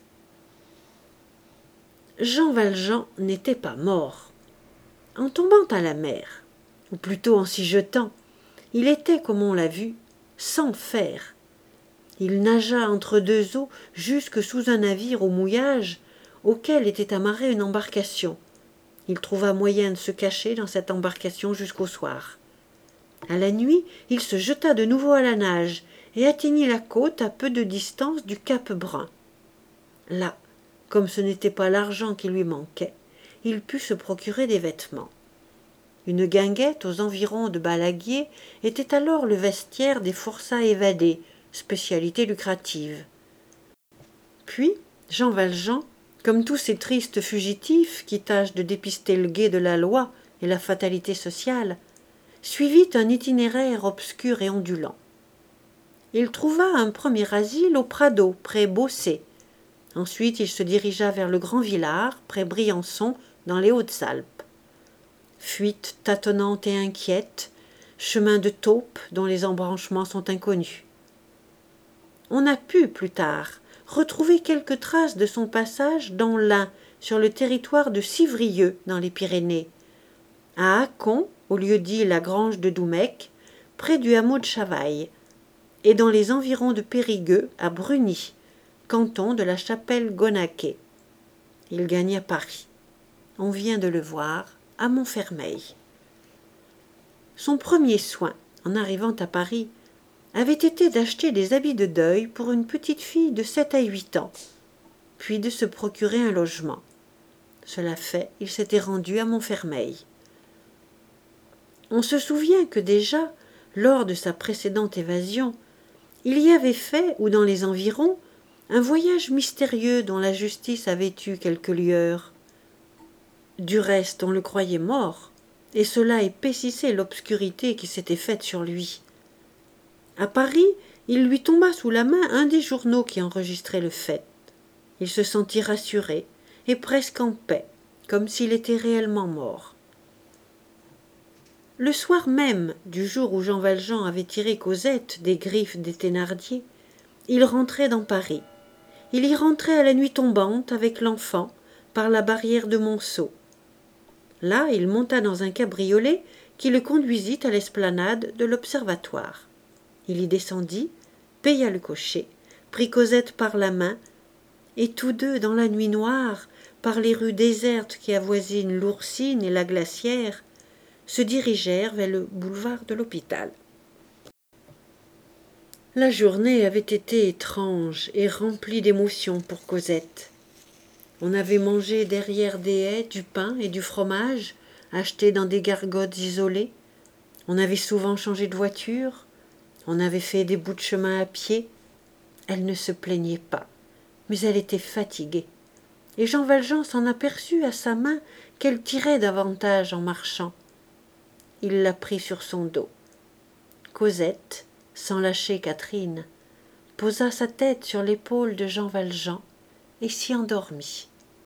Jean Valjean n'était pas mort. En tombant à la mer, ou plutôt en s'y jetant, il était, comme on l'a vu, sans fer. Il nagea entre 2 eaux jusque sous un navire au mouillage auquel était amarrée une embarcation. Il trouva moyen de se cacher dans cette embarcation jusqu'au soir. À la nuit, il se jeta de nouveau à la nage et atteignit la côte à peu de distance du cap Brun. Là, comme ce n'était pas l'argent qui lui manquait, il put se procurer des vêtements. Une guinguette aux environs de Balaguier était alors le vestiaire des forçats évadés, spécialité lucrative. Puis, Jean Valjean, comme tous ces tristes fugitifs qui tâchent de dépister le guet de la loi et la fatalité sociale, suivit un itinéraire obscur et ondulant. Il trouva un premier asile au Prado, près Beaussais. Ensuite, il se dirigea vers le Grand Villard, près Briançon, dans les Hautes-Alpes. Fuite tâtonnante et inquiète, chemin de taupe dont les embranchements sont inconnus. On a pu, plus tard, retrouver quelques traces de son passage dans l'Ain, sur le territoire de Civrieux, dans les Pyrénées, à Accons, au lieu-dit la Grange de Doumecq, près du hameau de Chavailles, et dans les environs de Périgueux, à Brugny, canton de la Chapelle-Gonaquet. Il gagna Paris. On vient de le voir à Montfermeil. Son premier soin, en arrivant à Paris, avait été d'acheter des habits de deuil pour une petite fille de 7 à 8 ans, puis de se procurer un logement. Cela fait, il s'était rendu à Montfermeil. On se souvient que déjà, lors de sa précédente évasion, il y avait fait, ou dans les environs, un voyage mystérieux dont la justice avait eu quelques lueurs. Du reste, on le croyait mort, et cela épaississait l'obscurité qui s'était faite sur lui. À Paris, il lui tomba sous la main un des journaux qui enregistraient le fait. Il se sentit rassuré, et presque en paix, comme s'il était réellement mort. Le soir même du jour où Jean Valjean avait tiré Cosette des griffes des Thénardier, il rentrait dans Paris. Il y rentrait à la nuit tombante avec l'enfant, par la barrière de Monceau. Là, il monta dans un cabriolet qui le conduisit à l'esplanade de l'Observatoire. Il y descendit, paya le cocher, prit Cosette par la main, et tous deux, dans la nuit noire, par les rues désertes qui avoisinent l'Oursine et la Glacière, se dirigèrent vers le boulevard de l'Hôpital. La journée avait été étrange et remplie d'émotions pour Cosette. On avait mangé derrière des haies du pain et du fromage, achetés dans des gargotes isolées. On avait souvent changé de voiture. On avait fait des bouts de chemin à pied. Elle ne se plaignait pas, mais elle était fatiguée. Et Jean Valjean s'en aperçut à sa main qu'elle tirait davantage en marchant. Il la prit sur son dos. Cosette, sans lâcher Catherine, posa sa tête sur l'épaule de Jean Valjean et s'y endormit.